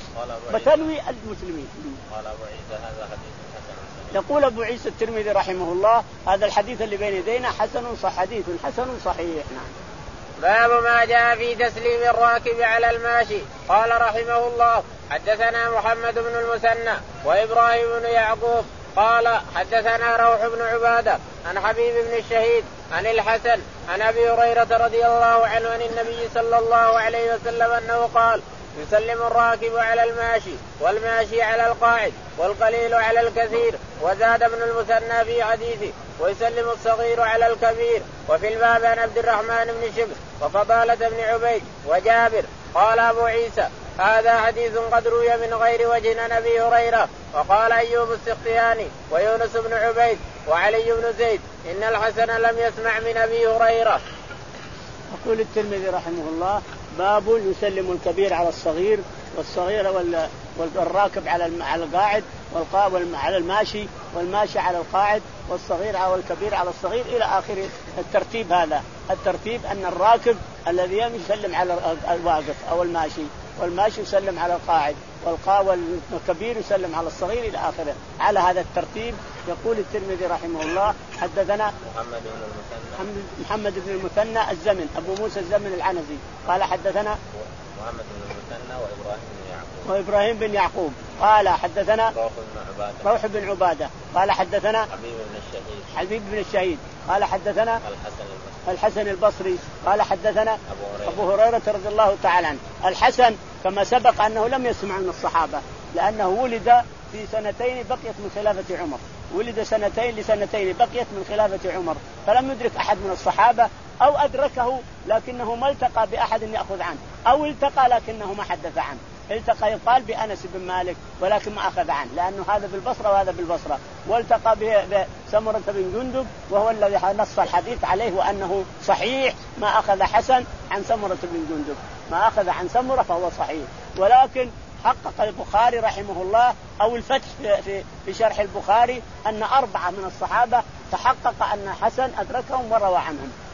بتنوي المسلمين. قال أبو عيسى هذا حديث حسن. يقول أبو عيسى الترمذي رحمه الله هذا الحديث اللي بين يدينا حسن صح، حديث حسن صحيح. نعم. باب ما جاء في تسليم الراكب على الماشي. قال رحمه الله حدثنا محمد بن المثنى وإبراهيم بن يعقوب قال حدثنا روح بن عبادة عن حبيب بن الشهيد عن الحسن عن أبي هريرة رضي الله عنه عن النبي صلى الله عليه وسلم أنه قال يسلم الراكب على الماشي والماشي على القاعد والقليل على الكثير. وزاد ابن المثنى في حديثه ويسلم الصغير على الكبير. وفي الباب عن عبد الرحمن بن شبل وفضالة بن عبيد وجابر. قال أبو عيسى هذا حديث قد روي من غير وجه عن أبي هريرة. وقال أيوب السختياني ويونس بن عبيد وعلي بن زيد إن الحسن لم يسمع من أبي هريرة. يقول الترمذي رحمه الله باب يسلم الكبير على الصغير والصغير والراكب على على القاعد والقائم على الماشي والماشي على القاعد والصغير على الكبير على الصغير إلى آخر الترتيب. هذا الترتيب أن الراكب الذي يسلم على الواقف أو الماشي، والماشي يسلم على القاعد، والكبير يسلم على الصغير إلى آخره على هذا الترتيب. يقول الترمذي رحمه الله حدثنا محمد بن المثنى محمد بن المثنى الزمن أبو موسى الزمن العنزي قال حدثنا محمد بن المثنى وإبراهيم بن يعقوب وإبراهيم بن يعقوب قال حدثنا روح بن عبادة روح بن عبادة قال حدثنا حبيب بن الشهيد حبيب بن الشهيد قال حدثنا الحسن البصري الحسن البصري قال حدثنا أبو هريرة, أبو هريرة رضي الله تعالى عنه. الحسن كما سبق أنه لم يسمع من الصحابة لأنه ولد في سنتين بقيت من خلافة عمر، ولد سنتين لسنتين بقيت من خلافة عمر، فلم يدرك أحد من الصحابة أو أدركه لكنه ما التقى بأحد يأخذ عنه، أو التقى لكنه ما حدث عنه. التقى يقال بأنس بن مالك ولكن ما أخذ عنه لأنه هذا بالبصرة وهذا بالبصرة. والتقى بسمرة بن جندب وهو الذي نص الحديث عليه وأنه صحيح، ما أخذ حسن عن سمرة بن جندب، ما أخذ عن سمرة فهو صحيح. ولكن حقق البخاري رحمه الله أو الفتح في, في شرح البخاري أن أربعة من الصحابة تحقق أن حسن أدركهم وروى عنهم،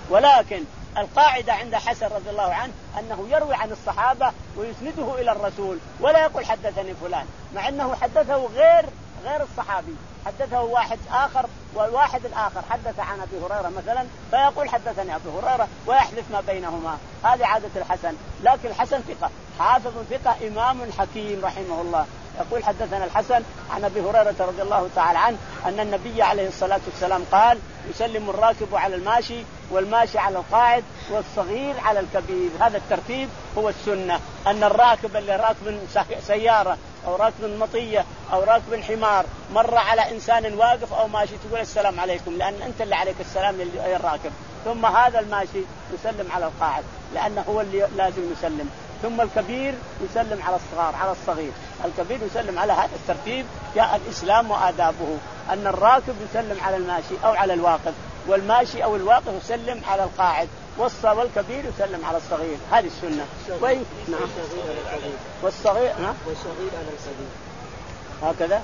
ولكن القاعدة عند حسن رضي الله عنه أنه يروي عن الصحابة ويسنده إلى الرسول ولا يقول حدثني فلان، مع أنه حدثه غير غير الصحابي، حدثه واحد آخر والواحد الآخر حدث عن أبي هريرة مثلا فيقول حدثني أبي هريرة ويحذف ما بينهما. هذه عادة الحسن. لكن الحسن ثقة حافظ ثقة إمام حكيم رحمه الله يقول حدثنا الحسن عن أبي هريرة رضي الله تعالى عنه أن النبي عليه الصلاة والسلام قال يسلم الراكب على الماشي والماشي على القاعد والصغير على الكبير. هذا الترتيب هو السنة، أن الراكب اللي راكب سيارة أو راكب مطية أو راكب حمار مر على إنسان واقف أو ماشي تقول السلام عليكم، لأن أنت اللي عليك السلام للراكب. ثم هذا الماشي يسلم على القاعد لأنه هو اللي لازم يسلم. ثم الكبير يسلم على الصغار على الصغير. الكبير يسلم على هذا الترتيب جاء الإسلام وآدابه، أن الراكب يسلم على الماشي أو على الواقف، والماشي أو الواقف يسلم على القاعد، والكبير يسلم على الصغير. هذه السنة. وين؟ نعم. والصغير ها؟ والصغير على الكبير هكذا.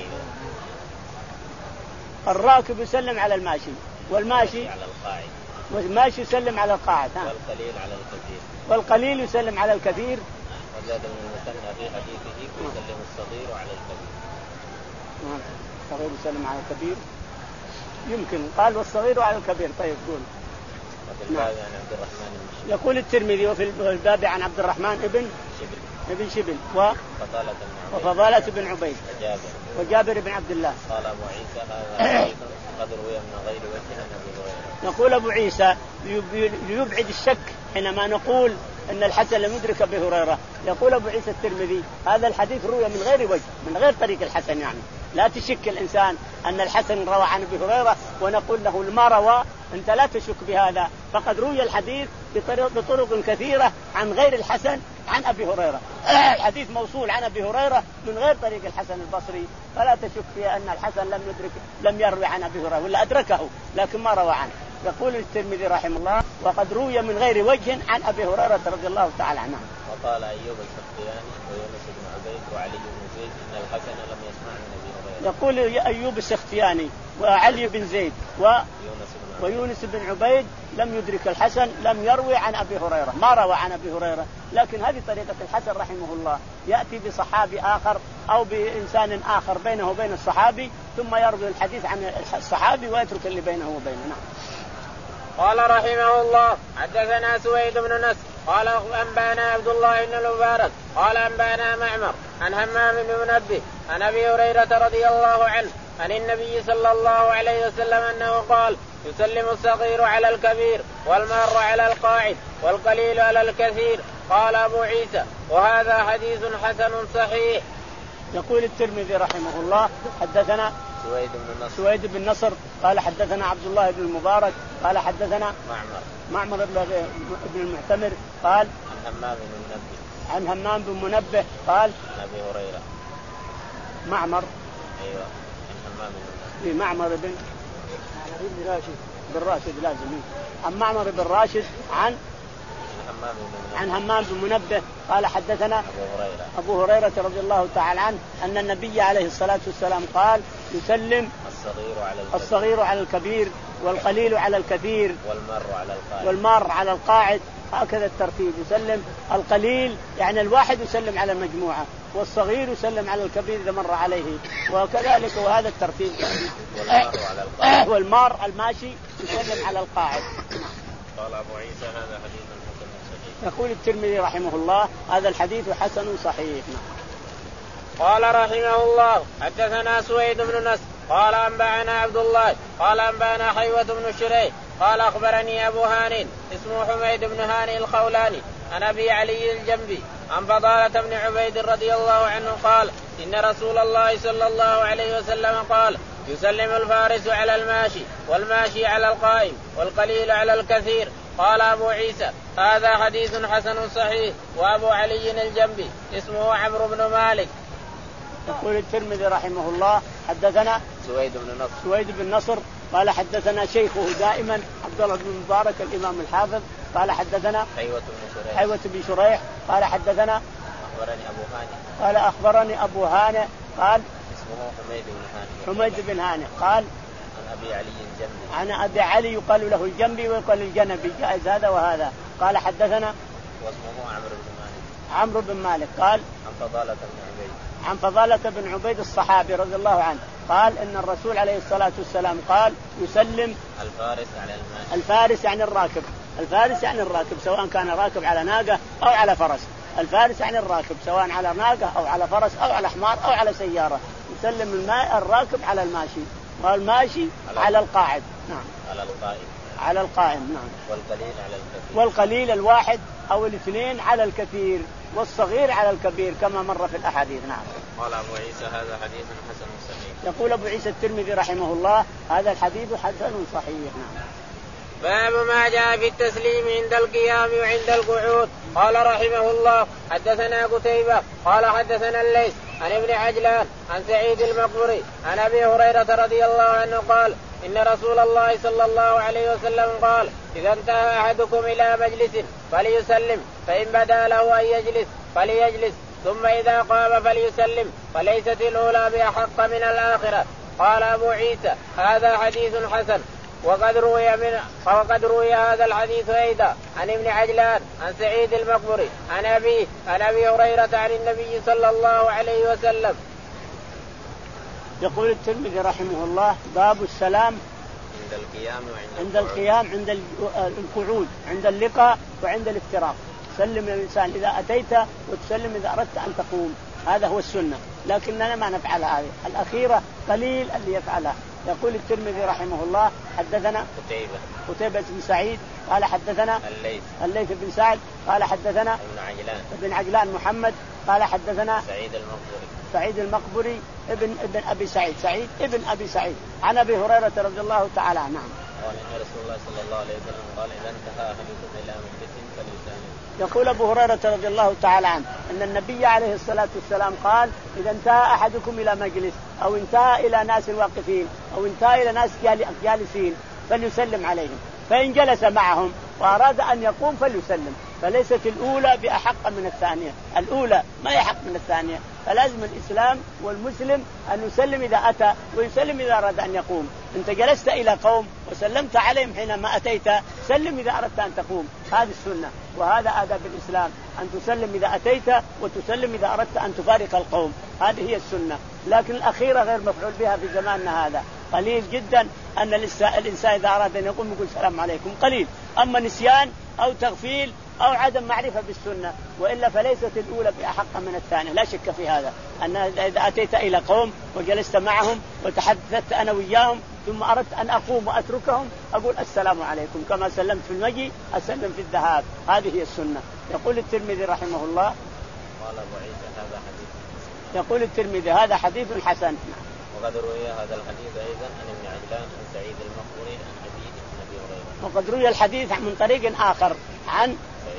الراكب يسلم على الماشي والماشي على القاعد والماشي يسلم على القاعد. ها؟ والقليل على الكثير والقليل يسلم على الكثير. وزاد من المثنى في حديثه يسلم الصغير على الكبير. الصغير يسلم على الكبير يمكن قال والصغير على الكبير. طيب قول. وفي الباب عن عبد الرحمن بن شبل. يقول الترمذي وفي الباب عن عبد الرحمن ابن شبل ابن شبل و فضالة بن عبيد وفضالة بن عبيد وجابر وجابر بن عبد الله. قال أبو عيسى هذا حديث قد روي من غير وجه عن أبي هريرة. يقول أبو عيسى ليبعد الشك حينما نقول أن الحسن لم يدرك أبي هريرة، يقول أبو عيسى الترمذي هذا الحديث روي من غير وجه من غير طريق الحسن، يعني لا تشك الإنسان أن الحسن روى عن أبي هريرة ونقول له ما روى، أنت لا تشك بهذا، فقد روي الحديث بطرق, بطرق كثيرة عن غير الحسن عن أبي هريرة. الحديث موصول عن أبي هريرة من غير طريق الحسن البصري، فلا تشك في أن الحسن لم يدرك لم يروي عن أبي هريرة ولا أدركه لكن ما روى عنه. يقول الترمذي رحمه الله وقد روي من غير وجه عن أبي هريرة رضي الله تعالى عنه. وقال أيوب السختياني ويونس بن عبيد وعلي بن زيد إن الحسن لم يسمع من أبي هريرة. يقول أيوب السختياني وعلي بن زيد و ويونس بن عبيد لم يدرك الحسن لم يروي عن أبي هريرة، ما روى عن أبي هريرة. لكن هذه طريقة الحسن رحمه الله، يأتي بصحابي آخر أو بإنسان آخر بينه وبين الصحابي ثم يروي الحديث عن الصحابي ويترك اللي بينه وبينه. نعم. قال رحمه الله حدثنا سويد بن نصر قال أنبانا عبد الله بن المبارك قال أنبانا معمر عن همام بن منبه عن أبي هريرة رضي الله عنه عن النبي صلى الله عليه وسلم أنه قال يسلم الصغير على الكبير والمار على القاعد والقليل على الكثير. قال أبو عيسى وهذا حديث حسن صحيح. يقول الترمذي رحمه الله حدثنا سويد بن نصر سويد بن نصر قال حدثنا عبد الله بن المبارك قال حدثنا معمر معمر بن المعتمر قال عن همام بن منبه عن همام بن منبه قال عن أبي هريرة. معمر أيوة عن همام بن معمر بن بن راشد بن راشد لازم عن معمر بن راشد عن همام بن عن همام بن منبه قال حدثنا أبو هريرة أبو هريرة رضي الله تعالى عنه أن النبي عليه الصلاة والسلام قال يسلم الصغير على الكبير, الصغير على الكبير والقليل على الكثير والمر على القاعد والمار على القاعد. هكذا الترتيب، يسلم القليل يعني الواحد يسلم على المجموعة والصغير يسلم عليه الكبير إذا مر عليه، وكذلك وهذا الترتيب. والمار على القاعد والمار الماشي يسلم على القاعد. قال أبو عيسى هذا حديث حسن صحيح. يقول الترمذي رحمه الله هذا الحديث حسن صحيح. قال رحمه الله حدثنا سويد بن نصر قال أنبأنا عبد الله قال أنبأنا حيوة بن شريح قال أخبرني أبو هانئ اسمه حميد بن هانئ الخولاني عن أبي علي الجنبي عن فضالة بن عبيد رضي الله عنه قال إن رسول الله صلى الله عليه وسلم قال يسلم الفارس على الماشي والماشي على القائم والقليل على الكثير. قال أبو عيسى هذا حديث حسن صحيح. وأبو علي الجنبي اسمه عمرو بن مالك. يقول الترمذي رحمه الله حدثنا سويد بن نصر سويد بن نصر قال حدثنا شيخه دائما عبد الله بن مبارك الإمام الحافظ قال حدثنا حيوة بن شريح حيوة بن شريح قال حدثنا أخبرني أبو هانئ قال أخبرني أبو هانئ قال اسمه حميد بن هانئ حميد بن هانئ قال عن أبي علي الجنبي. عن أبي علي يقال له الجنبي ويقال الجنبي، جائز هذا وهذا. قال حدثنا واسمه عمرو بن مالك. عمرو بن مالك قال عن فضالة بن عبيد. عن فضالة بن عبيد الصحابي رضي الله عنه قال إن الرسول عليه الصلاة والسلام قال يسلم الفارس على الماشي. الفارس يعني الراكب، الفارس يعني الراكب سواء كان راكب على ناقة أو على فرس. الفارس يعني الراكب سواء على ناقة أو على فرس أو على حمار أو على سيارة. يسلم الماء الراكب على الماشي والماشي على, على القاعد. نعم. على القائم. على القائم. نعم. والقليل على الكثير. والقليل الواحد أو الاثنين على الكثير، والصغير على الكبير كما مر في الأحاديث. نعم. قال أبو عيسى هذا حديث حسن صحيح. يقول أبو عيسى الترمذي رحمه الله هذا الحديث حسن صحيح. نعم. باب ما جاء في التسليم عند القيام وعند القعود. قال رحمه الله حدثنا قتيبة قال حدثنا الليث عن ابن عجلان عن سعيد المقبري عن أبي هريرة رضي الله عنه قال إن رسول الله صلى الله عليه وسلم قال إذا انتهى أحدكم إلى مجلس فليسلم، فإن بدا له أن يجلس فليجلس، ثم إذا قام فليسلم، فليست الأولى بأحق من الآخرة. قال أبو عيسى هذا حديث حسن. وقد روي من وقد روي هذا الحديث أيضا عن ابن عجلان عن سعيد المقبري عن أبيه عن أبي هريرة عن النبي صلى الله عليه وسلم. يقول الترمذي رحمه الله باب السلام عند القيام وعند عند القيام عند القعود عند اللقاء وعند الافتراق. سلم الإنسان إذا أتيت وتسلم إذا أردت أن تقوم، هذا هو السنة، لكننا ما نفعل هذه الأخيرة، قليل اللي يفعلها. يقول الترمذي رحمه الله حدثنا قتيبة قتيبة بن سعيد قال حدثنا الليث الليث بن سعد قال حدثنا ابن عجلان ابن عجلان محمد قال حدثنا سعيد المقبري سعيد المقبري ابن ابن أبي سعيد سعيد ابن أبي سعيد عن أبي هريرة رضي الله تعالى. نعم. قال إن رسول الله صلى الله عليه وسلم قال إذا انتهى أحدكم إلى مجلس فليسلم. يقول أبو هريرة رضي الله تعالى عنه أن النبي عليه الصلاة والسلام قال إذا انتهى أحدكم إلى مجلس أو انتهى إلى ناس واقفين أو انتهى إلى ناس جالسين فليسلم عليهم، فإن جلس معهم وأراد أن يقوم فليسلم، فليست الأولى بأحق من الثانية، الأولى ما يحق من الثانية، فلازم الإسلام والمسلم أن يسلم إذا أتى ويسلم إذا أراد أن يقوم. أنت جلست إلى قوم وسلمت عليهم حينما أتيت، سلم إذا أردت أن تقوم، هذه السنة وهذا آداب الإسلام، أن تسلم إذا أتيت وتسلم إذا أردت أن تفارق القوم، هذه هي السنة. لكن الأخيرة غير مفعول بها في زماننا هذا، قليل جدا أن الإنسان إذا أراد أن يقوم يقول السلام عليكم، قليل. أما نسيان أو تغفيل أو عدم معرفة بالسنة، وإلا فليست الأولى بأحق من الثانية، لا شك في هذا، أن إذا أتيت إلى قوم وجلست معهم وتحدثت أنا وياهم ثم أردت أن أقوم وأتركهم أقول السلام عليكم، كما سلمت في المجيء أسلم في الذهاب، هذه هي السنة. يقول الترمذي رحمه الله قال أبو عيسى هذا حديث. يقول الترمذي هذا حديث حسن. وقد روي هذا الحديث أيضا عن ابن عجلان عن سعيد المقبري عن أبيه عن أبي هريرة. وقد روي الحديث من طريق آخر عن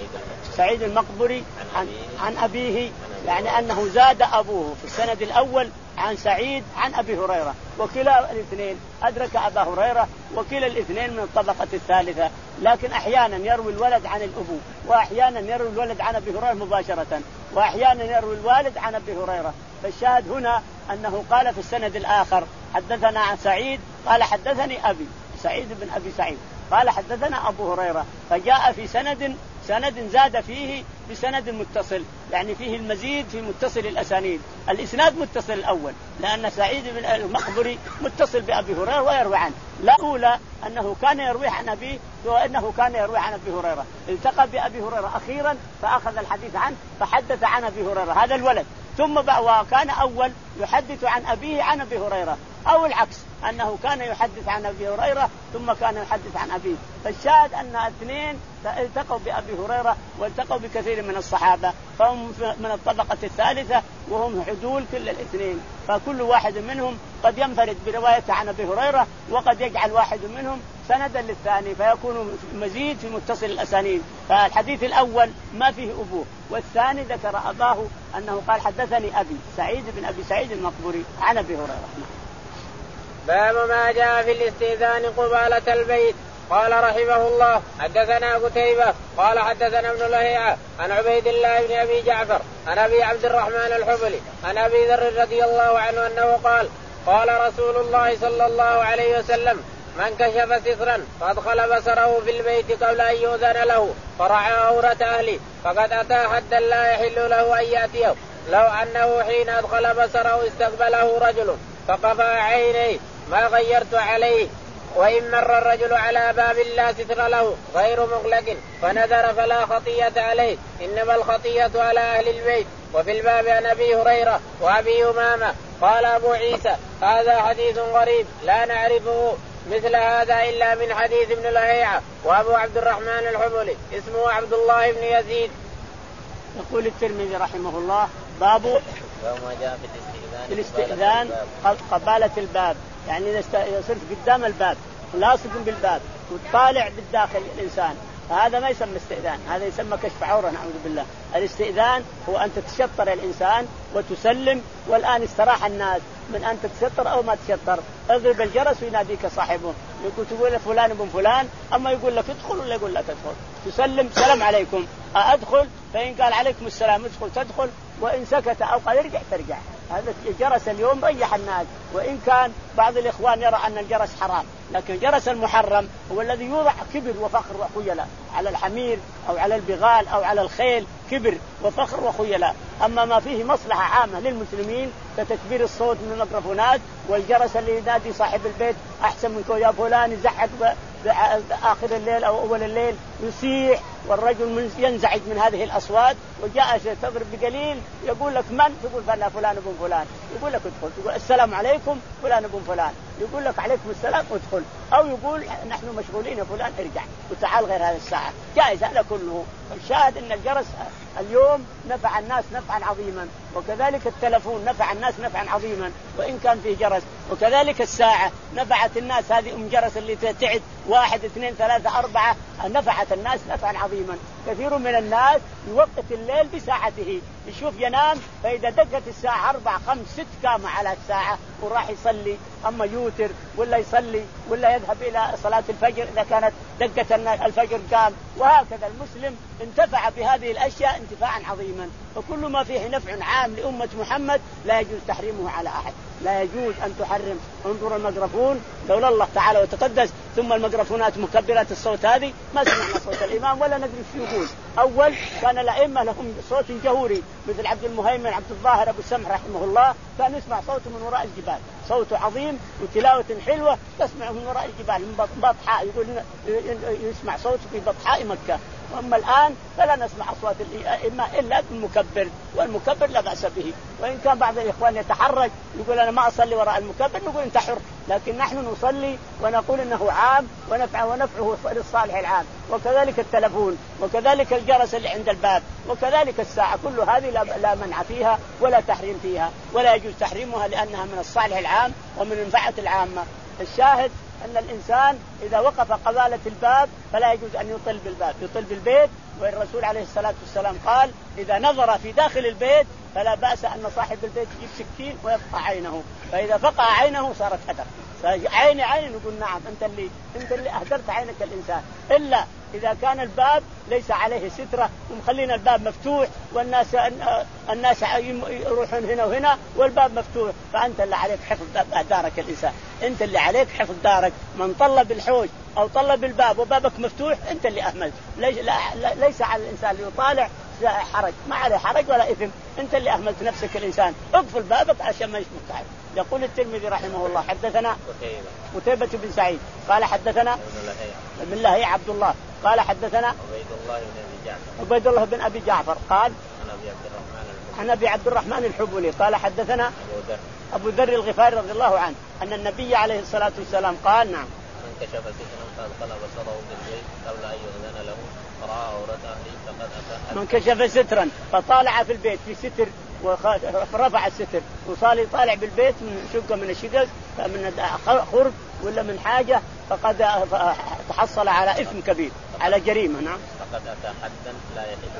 سعيد المقبري عن, عن أبيه، يعني أنه زاد أبوه في السند الأول عن سعيد عن أبي هريرة، وكلا الاثنين أدرك أبا هريرة، وكلا الاثنين من الطبقة الثالثة، لكن أحيانا يروي الولد عن الأبو، وأحيانا يروي الولد عن أبي هريرة مباشرة، وأحيانا يروي الوالد عن أبي هريرة. فالشاهد هنا أنه قال في السند الآخر حدثنا عن سعيد قال حدثني أبي سعيد بن أبي سعيد قال حدثنا أبو هريرة، فجاء في سند سند زاد فيه بسند متصل، يعني فيه المزيد في متصل الأسانيد. الإسناد متصل الأول لأن سعيد بن المقبري متصل بأبي هريرة ويروي عنه، لا أولى أنه كان يروي عن أبيه وأنه كان يروي عن أبي هريرة، التقى بأبي هريرة أخيرا فأخذ الحديث عنه فحدث عن أبي هريرة هذا الولد، ثم وكان أول يحدث عن أبيه عن أبي هريرة، أو العكس أنه كان يحدث عن أبي هريرة ثم كان يحدث عن أبيه. فالشاهد أن اثنين التقوا بأبي هريرة والتقوا بكثير من الصحابة، فهم من الطبقة الثالثة وهم عدول كل الاثنين، فكل واحد منهم قد ينفرد بروايته عن أبي هريرة وقد يجعل واحد منهم سندا للثاني فيكون مزيد في متصل الأسانيد. فالحديث الأول ما فيه أبوه، والثاني ذكر أباه أنه قال حدثني أبي سعيد بن أبي سعيد المقبري عن أبي هريرة. باب ما جاء في الاستئذان قبالة البيت. قال رحمه الله حدثنا قتيبة قال حدثنا ابن لهيعة عن عبيد الله بن أبي جعفر عن أبي عبد الرحمن الحبلي عن أبي ذر رضي الله عنه أنه قال قال رسول الله صلى الله عليه وسلم من كشف سترا فادخل بصره في البيت قبل أن يؤذن له فرعى عورة أهله فقد أتى حدا لا يحل له أن يأتيه لو أنه حين أدخل بصره استقبله رجل فقفى عينيه ما غيرت عليه. وإن مر الرجل على باب لا ستر له غير مغلق فنذر فلا خطية عليه إنما الخطية على أهل البيت. وفي الباب عن أبي هريرة وأبي أمامة قال أبو عيسى هذا حديث غريب لا نعرفه مثل هذا إلا من حديث ابن لهيعة. وأبو عبد الرحمن الحبلي اسمه عبد الله بن يزيد. يقول الترمذي رحمه الله باب ما جاء في الاستئذان قبالة الباب، يعني يصير قدام الباب لاصق بالباب وتطالع بالداخل الإنسان، فهذا ما يسمى استئذان، هذا يسمى كشف عورة نعوذ بالله. الاستئذان هو أن تتشطر الإنسان وتسلم، والآن استراح الناس من أن تتشطر أو ما تتشطر، اضرب الجرس ويناديك صاحبه يقول تقول فلان ابن فلان، أما يقول لك ادخل ولا يقول لا تدخل، تسلم سلام عليكم أدخل، فإن قال عليكم السلام ادخل تدخل، وإن سكت أو قال ارجع ترجع. هذا الجرس اليوم ريح الناس، وإن كان بعض الإخوان يرى أن الجرس حرام، لكن الجرس المحرم هو الذي يوضع كبر وفخر وخيلاء على الحمير أو على البغال أو على الخيل، كبر وفخر وخيلاء. أما ما فيه مصلحة عامة للمسلمين كتكبير الصوت من الميكروفونات والجرس اللي ينادي صاحب البيت أحسن من يا فلان يزعق آخر الليل أو أول الليل يصيح، والرجل ينزعج من هذه الأصوات، وجاء شيء تضرب بقليل يقول لك من، تقول فلا فلان ابن فلان، يقول لك ادخل، تقول السلام عليكم فلان ابن فلان، يقول لك عليكم السلام ادخل، أو يقول نحن مشغولين يا فلان ارجع وتعال غير هذه الساعة، جائز هذا كله. الشاهد أن الجرس اليوم نفع الناس نفعا عظيما، وكذلك التلفون نفع الناس نفعا عظيما وإن كان فيه جرس، وكذلك الساعة نفعت الناس، هذه أم جرس اللي تعد واحد اثنين ثلاثة أربعة نفعت الناس نفعا عظيما. كثير من الناس يوقت الليل بساعته، يشوف ينام فإذا دقت الساعة أربعة خمس ست قام على الساعة وراح يصلي، أما يوتر ولا يصلي ولا يذهب إلى صلاة الفجر إذا كانت دقة الفجر قام. وهكذا المسلم انتفع بهذه الأشياء انتفاعا عظيما، وكل ما فيه نفع عام لأمة محمد لا يجوز تحريمه على أحد، لا يجوز أن تحرم. انظر الميكروفون لولا الله تعالى وتقدس، ثم الميكروفونات مكبرات الصوت هذه ما سمعنا صوت الإمام ولا ندري شو يقول. أول كان الأئمة لهم صوت جهوري مثل عبد المهيمن عبد الظاهر أبو السمح رحمه الله، كان يسمع صوته من وراء الجبال، صوته عظيم وتلاوة حلوة تسمع من وراء الجبال من بطحاء، يقول يسمع صوته في بطحاء مكة. أما الآن فلا نسمع أصوات الأئمة إلا بالمكبر، والمكبر لا بأس به، وإن كان بعض الإخوان يتحرج يقول أنا ما أصلي وراء المكبر، نقول أنت حر، لكن نحن نصلي ونقول إنه عام ونفعه ونفعه للصالح العام. وكذلك التلفون، وكذلك الجرس اللي عند الباب، وكذلك الساعة، كل هذه لا منع فيها ولا تحريم فيها، ولا يجوز تحريمها لأنها من الصالح العام ومن المنفعة العامة. الشاهد أن الإنسان إذا وقف قبالة الباب فلا يجوز أن يطل بالباب، يطل بالبيت. والرسول عليه الصلاة والسلام قال إذا نظر في داخل البيت فلا بأس أن صاحب البيت يجيب سكين ويفقع عينه، فإذا فقع عينه صارت هدر، عيني عين نقول نعم أنت اللي أنت اللي أهدرت عينك الإنسان، إلا إذا كان الباب ليس عليه سترة ومخلين الباب مفتوح والناس الناس يروحون هنا وهنا والباب مفتوح، فأنت اللي عليك حفظ دارك الإنسان، أنت اللي عليك حفظ دارك. من طلب الحوش أو طلب الباب وبابك مفتوح أنت اللي أهملت، ليس على الإنسان اللي يطالع حرج، ما عليه حرج ولا إثم، أنت اللي أهملت نفسك الإنسان، اقفل بابك عشان ما يشبك عليك. يقول الترمذي رحمه الله حدثنا قتيبة بن سعيد قال حدثنا ابن الله عبد الله قال حدثنا عبيد الله بن أبي جعفر عبيد الله بن أبي جعفر قال عن أبي عبد الرحمن الحبلي قال حدثنا أبو ذر أبو ذر الغفاري رضي الله عنه أن النبي عليه الصلاة والسلام قال نعم من كشف سترا فأدخل بصره بالبيت قبل أن يؤذن له فرأى عورة أهله فقد أتى. من كشف سترا فطالع في البيت في ستر ورفع الستر وصار يطالع بالبيت من شقة من الشقق من خرب ولا من حاجة فقد تحصل على إثم كبير على جريمة. نعم فقد أتى حدا لا يحل له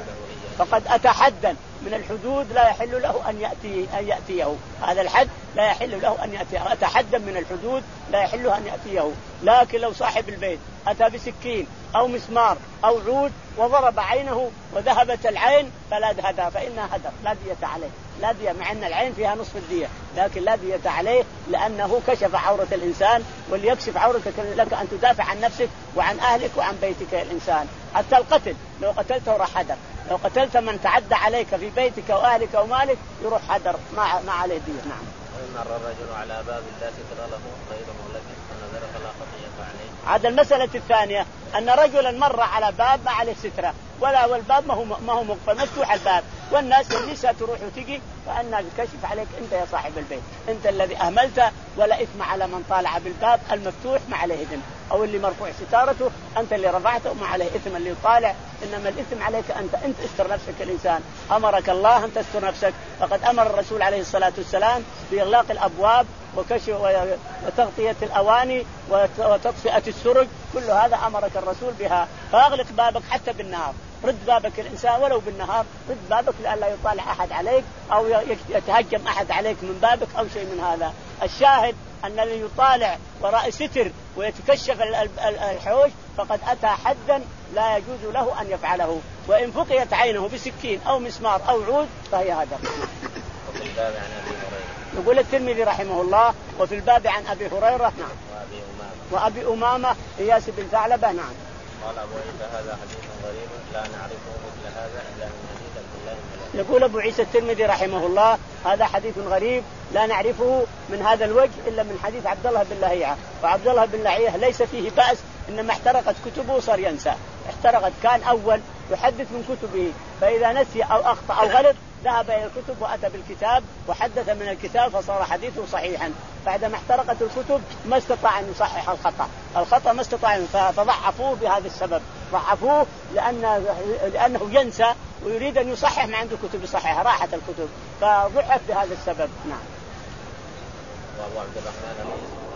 فقد أتى حدا من الحدود لا يحل له أن يأتي أن يأتيه. هذا الحد لا يحل له أن يأتيه، أتى حدا من الحدود لا يحل له أن يأتيه. لكن لو صاحب البيت أتى بسكين أو مسمار أو عود وضرب عينه وذهبت العين فلا هدر، فإنها هدر لا دية عليه، لا دية، مع أن العين فيها نصف الدية لكن لا دية عليه لأنه كشف عورة الإنسان، وليكشف عورتك لك أن تدافع عن نفسك وعن أهلك وعن بيتك يا الإنسان. حتى القتل لو قتلته راح هدر، لو قتلت من تعدى عليك في بيتك وأهلك ومالك يروح هدر ما ما عليه دية. نعم. مر الرجل على باب لا ستر له غير مغلق فنظر فلا خطية عليه. هذا المسألة الثانية أن رجلا مر على باب ما عليه سترة ولا والباب ما هو ما هو مقفل مفتوح الباب والناس النساء تروح وتجي فأنا الكشف عليك أنت يا صاحب البيت، أنت الذي أهملت، ولا إثم على من طالع بالباب المفتوح ما عليه إثم، أو اللي مرفوع ستارته أنت اللي رفعته ما عليه إثم اللي يطالع، إنما الإثم عليك أنت، أنت استر نفسك. الإنسان أمرك الله أن تستر نفسك، فقد أمر الرسول عليه الصلاة والسلام بإغلاق الأبواب وكشف وتغطية الأواني وتطفئة السرج، كل هذا أمرك الرسول بها. فأغلق بابك حتى بالنهار، رد بابك الإنسان ولو بالنهار، رد بابك لئلا يطالع أحد عليك أو يتهجم أحد عليك من بابك أو شيء من هذا. الشاهد أن الذي يطالع وراء ستر ويتكشف الحوش فقد أتى حدا لا يجوز له أن يفعله، وإن فقيت عينه بسكين أو مسمار أو عود فهي هذا. وفي الباب عن أبي هريرة. يقول الترمذي رحمه الله وفي الباب عن أبي هريرة نعم وأبي أمامة وأبي أمامة إياس بن ثعلبة نعم. قال أبو عيسى هذا حديث غريب لا نعرفه مثل هذا إلا من حديث عبد الله بن لهيعة. يقول أبو عيسى الترمذي رحمه الله هذا حديث غريب لا نعرفه من هذا الوجه إلا من حديث عبد الله بن لهيعة، وعبد الله بن لهيعة ليس فيه بأس، إنما احترقت كتبه صار ينسى، احترقت كان أول يحدث من كتبه، فإذا نسي أو أخطأ أو غلط ذهب إلى الكتب وأتى بالكتاب وحدث من الكتاب فصار حديثه صحيحا. بعدما احترقت الكتب ما استطاع أن يصحح الخطأ، الخطأ ما استطاع، فضعفوه بهذا السبب، ضعفوه لأن لأنه ينسى ويريد أن يصحح ما عنده كتب يصححها، راحت الكتب فضعف بهذا السبب. نعم. وأبو عبد الرحمن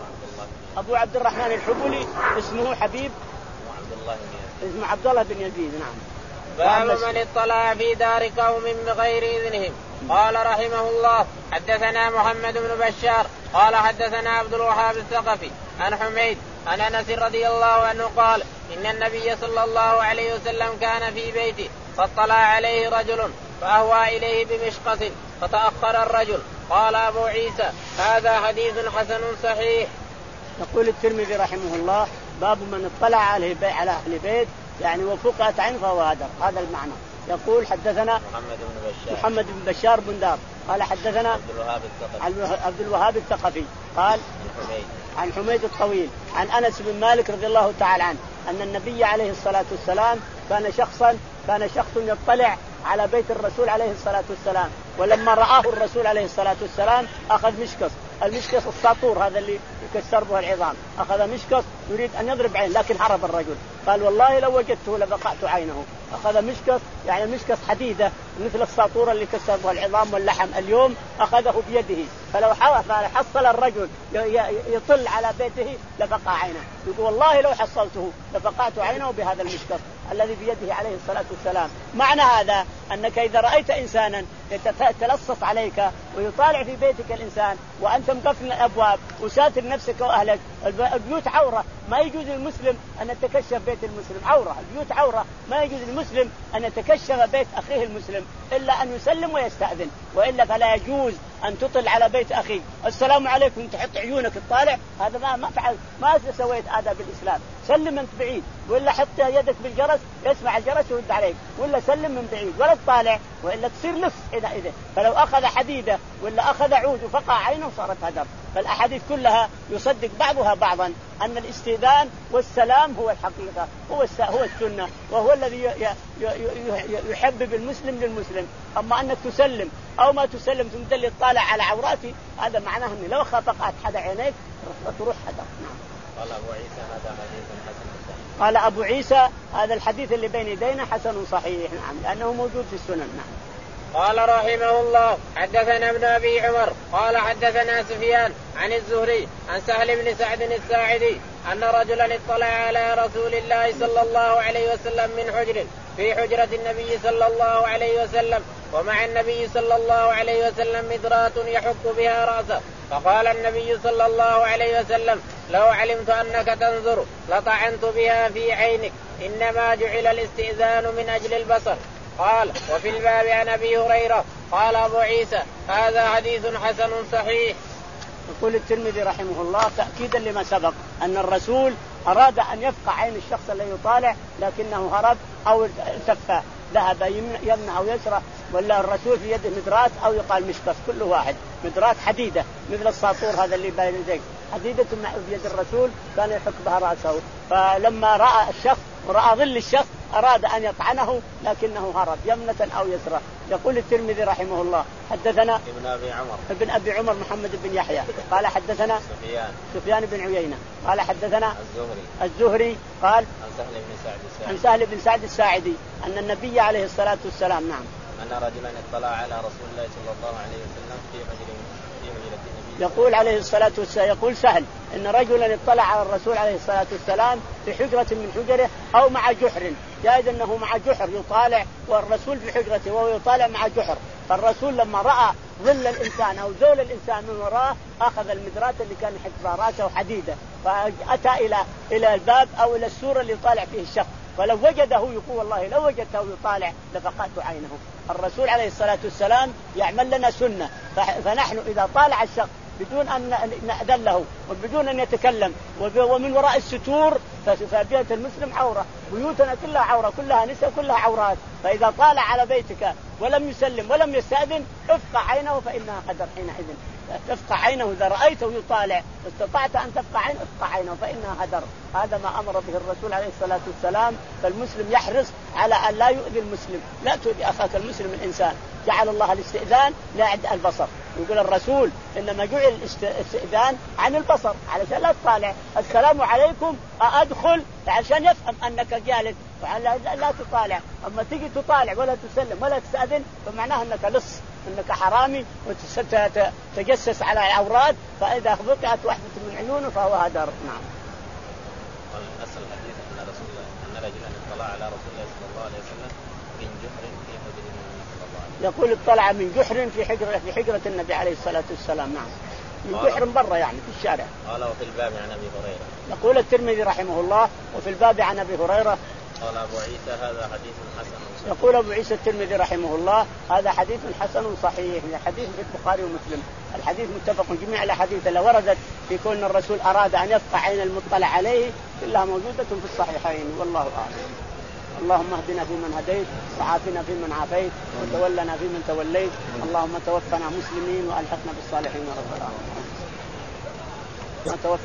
أبو عبد الرحمن الحبلي اسمه حبيب وعبد الله بن اسمه عبد الله بن يزيد. نعم. باب من اطلع في دار قوم بغير إذنهم. قال رحمه الله حدثنا محمد بن بشار قال حدثنا عبد الوهاب الثقفي عن حميد عن أنس رضي الله عنه قال إن النبي صلى الله عليه وسلم كان في بيته فاطلع عليه رجل فأهوى إليه بمشقص فتأخر الرجل. قال أبو عيسى هذا حديث حسن صحيح. يقول الترمذي رحمه الله باب من اطلع على أهل بيت يعني وفقت عنه فهو هدر، هذا المعنى. يقول حدثنا محمد بن بشار محمد بن بشار بن دار قال حدثنا عبد الوهاب الثقفي عبد الوهاب الثقفي قال عن حميد عن حميد الطويل عن أنس بن مالك رضي الله تعالى عنه أن النبي عليه الصلاة والسلام كان شخصا كان شخص يطلع على بيت الرسول عليه الصلاة والسلام، ولما رآه الرسول عليه الصلاة والسلام أخذ مشكص، المشكص الساطور هذا اللي يكسر به العظام، أخذ مشكص يريد أن يضرب عين لكن هرب الرجل، قال والله لو وجدته لبقعت عينه. أخذ مشكص يعني مشكص حديدة مثل الساطور اللي كسر به العظام واللحم اليوم، أخذه بيده، فلو حصل الرجل يطل على بيته لبقع عينه، يقول والله لو حصلته لبقعت عينه بهذا المشكص الذي بيده عليه الصلاة والسلام. معنى هذا أنك إذا رأيت إنسانا يتلصص عليك ويطالع في بيتك الإنسان وأنت مقفل الأبواب وساتر نفسك وأهلك، البيوت عورة، ما يجوز للمسلم أن يتكشف بيت المسلم، عورة، البيوت عورة، ما يجوز للمسلم أن يتكشف بيت أخيه المسلم إلا أن يسلم ويستأذن، وإلا فلا يجوز أن تطل على بيت أخيك السلام عليكم تحط عيونك تطالع، هذا ما ما فعل ما سويت آداب الإسلام. سلم أنت بعيد، ولا حط يدك بالجرس يسمع الجرس ويرد عليك، ولا سلم من بعيد ولا تطالع، وإلا تصير لص حينئذ. فلو أخذ حديدة ولا أخذ عود وفقع عينه صارت هدر. فالأحاديث كلها يصدق بعضها بعضا أن الاستئذان والسلام هو الحقيقة، هو هو السنة، وهو الذي يحبب المسلم للمسلم. أما أنك تسلم أو ما تسلم تمدل يطالع على عوراتي هذا معناه أن لو خفقت حدا عينيك تروح هدر. نعم. قال أبو عيسى هذا حديث حسن صحيح. قال أبو عيسى هذا الحديث اللي بين يدينا حسن صحيح، نعم، لأنه موجود في السنن. نعم. قال رحمه الله حدثنا ابن ابي عمر قال حدثنا سفيان عن الزهري عن سهل بن سعد الساعدي ان رجلا اطلع على رسول الله صلى الله عليه وسلم من حجر في حجرة النبي صلى الله عليه وسلم ومع النبي صلى الله عليه وسلم مدرات يحك بها رأسه فقال النبي صلى الله عليه وسلم لو علمت أنك تنظر لطعنت بها في عينك إنما جعل الاستئذان من أجل البصر. قال وفي الباب عن أبي هريرة قال أبو عيسى هذا حديث حسن صحيح. يقول الترمذي رحمه الله تأكيدا لما سبق أن الرسول أراد أن يفقع عين الشخص الذي يطالع لكنه هرب أو التفى ذهب يمنع أو يسرى ولا الرسول في يده مدرات أو يقال مشكس كل واحد مدرات حديدة مثل الساطور هذا اللي بين يديك حديدة في يد الرسول كان يحك بها رأسه فلما رأى الشخص ورأى ظل الشخص أراد أن يطعنه لكنه هرب يمنة أو يسرى. يقول الترمذي رحمه الله حدثنا ابن أبي عمر ابن أبي عمر محمد بن يحيى قال حدثنا سفيان سفيان بن عيينة قال حدثنا الزهري الزهري قال عن سهل بن سعد الساعدي عن سهل بن سعد الساعدي أن النبي عليه الصلاة والسلام نعم أن رجلا اطلع على رسول الله صلى الله عليه وسلم في حجر في حجرة النبي يقول عليه الصلاة والسلام يقول سهل إن رجلا اطلع على الرسول عليه الصلاة والسلام في حجرة من حجره أو مع جحر جائز أنه مع جحر يطالع والرسول في حجرته وهو يطالع مع جحر فالرسول لما رأى ظل الإنسان أو زول الإنسان من وراه أخذ المدرات اللي كان يحك راسه حديدة فأتى إلى إلى الباب أو إلى السور اللي يطالع فيه الشخص فلو وجده يقول والله لو وجدته يطالع لفقعت عينه. الرسول عليه الصلاة والسلام يعمل لنا سنة فنحن إذا طالع الشخص بدون أن نأذن له وبدون أن يتكلم ومن وراء الستور فبيت المسلم عورة بيوتنا كلها عورة كلها نساء كلها عورات فإذا طالع على بيتك ولم يسلم ولم يستأذن افقع عينه فإنها قدر حينئذ تفقع عينه إذا رأيته يطالع استطعت أن تفقع عينه افقع عينه فإنها هدر. هذا ما أمر به الرسول عليه الصلاة والسلام فالمسلم يحرص على أن لا يؤذي المسلم لا تؤذي أخاك المسلم الإنسان. جعل الله الاستئذان لا البصر يقول الرسول إنما جعل الاستئذان عن البصر علشان لا تطالع السلام عليكم أدخل عشان يفهم أنك جالس لا تطالع أما تيجي تطالع ولا تسلم ولا تستأذن فمعناه أنك لص أنك حرامي وتجسس على العورات فإذا فقعت واحدة من عيونه فهو هدر. نعم. أصل الحديث أن رسول الله أن رجلا اطلع على رسول الله صلى الله عليه وسلم من جحر في حجر النبي صلى الله عليه وسلم. يقول اطلع من جحر في حجرة في حجرة النبي عليه الصلاة والسلام. نعم. من جحر برا يعني في الشارع. قال وفي الباب عن أبي هريرة. يقول الترمذي رحمه الله وفي الباب عن أبي هريرة قال أبو عيسى هذا حديث حسن صحيح. يقول أبو عيسى الترمذي رحمه الله هذا حديث حسن صحيح من حديث في البخاري ومسلم. الحديث متفق جميع الأحاديث اللي وردت في كون الرسول أراد أن يفقع عين المطلع عليه كلها موجودة في الصحيحين والله أعلم. اللهم اهدنا فيمن هديت وعافنا فيمن عافيت وتولنا فيمن توليت اللهم توفنا مسلمين وألحقنا بالصالحين يا رب العالمين.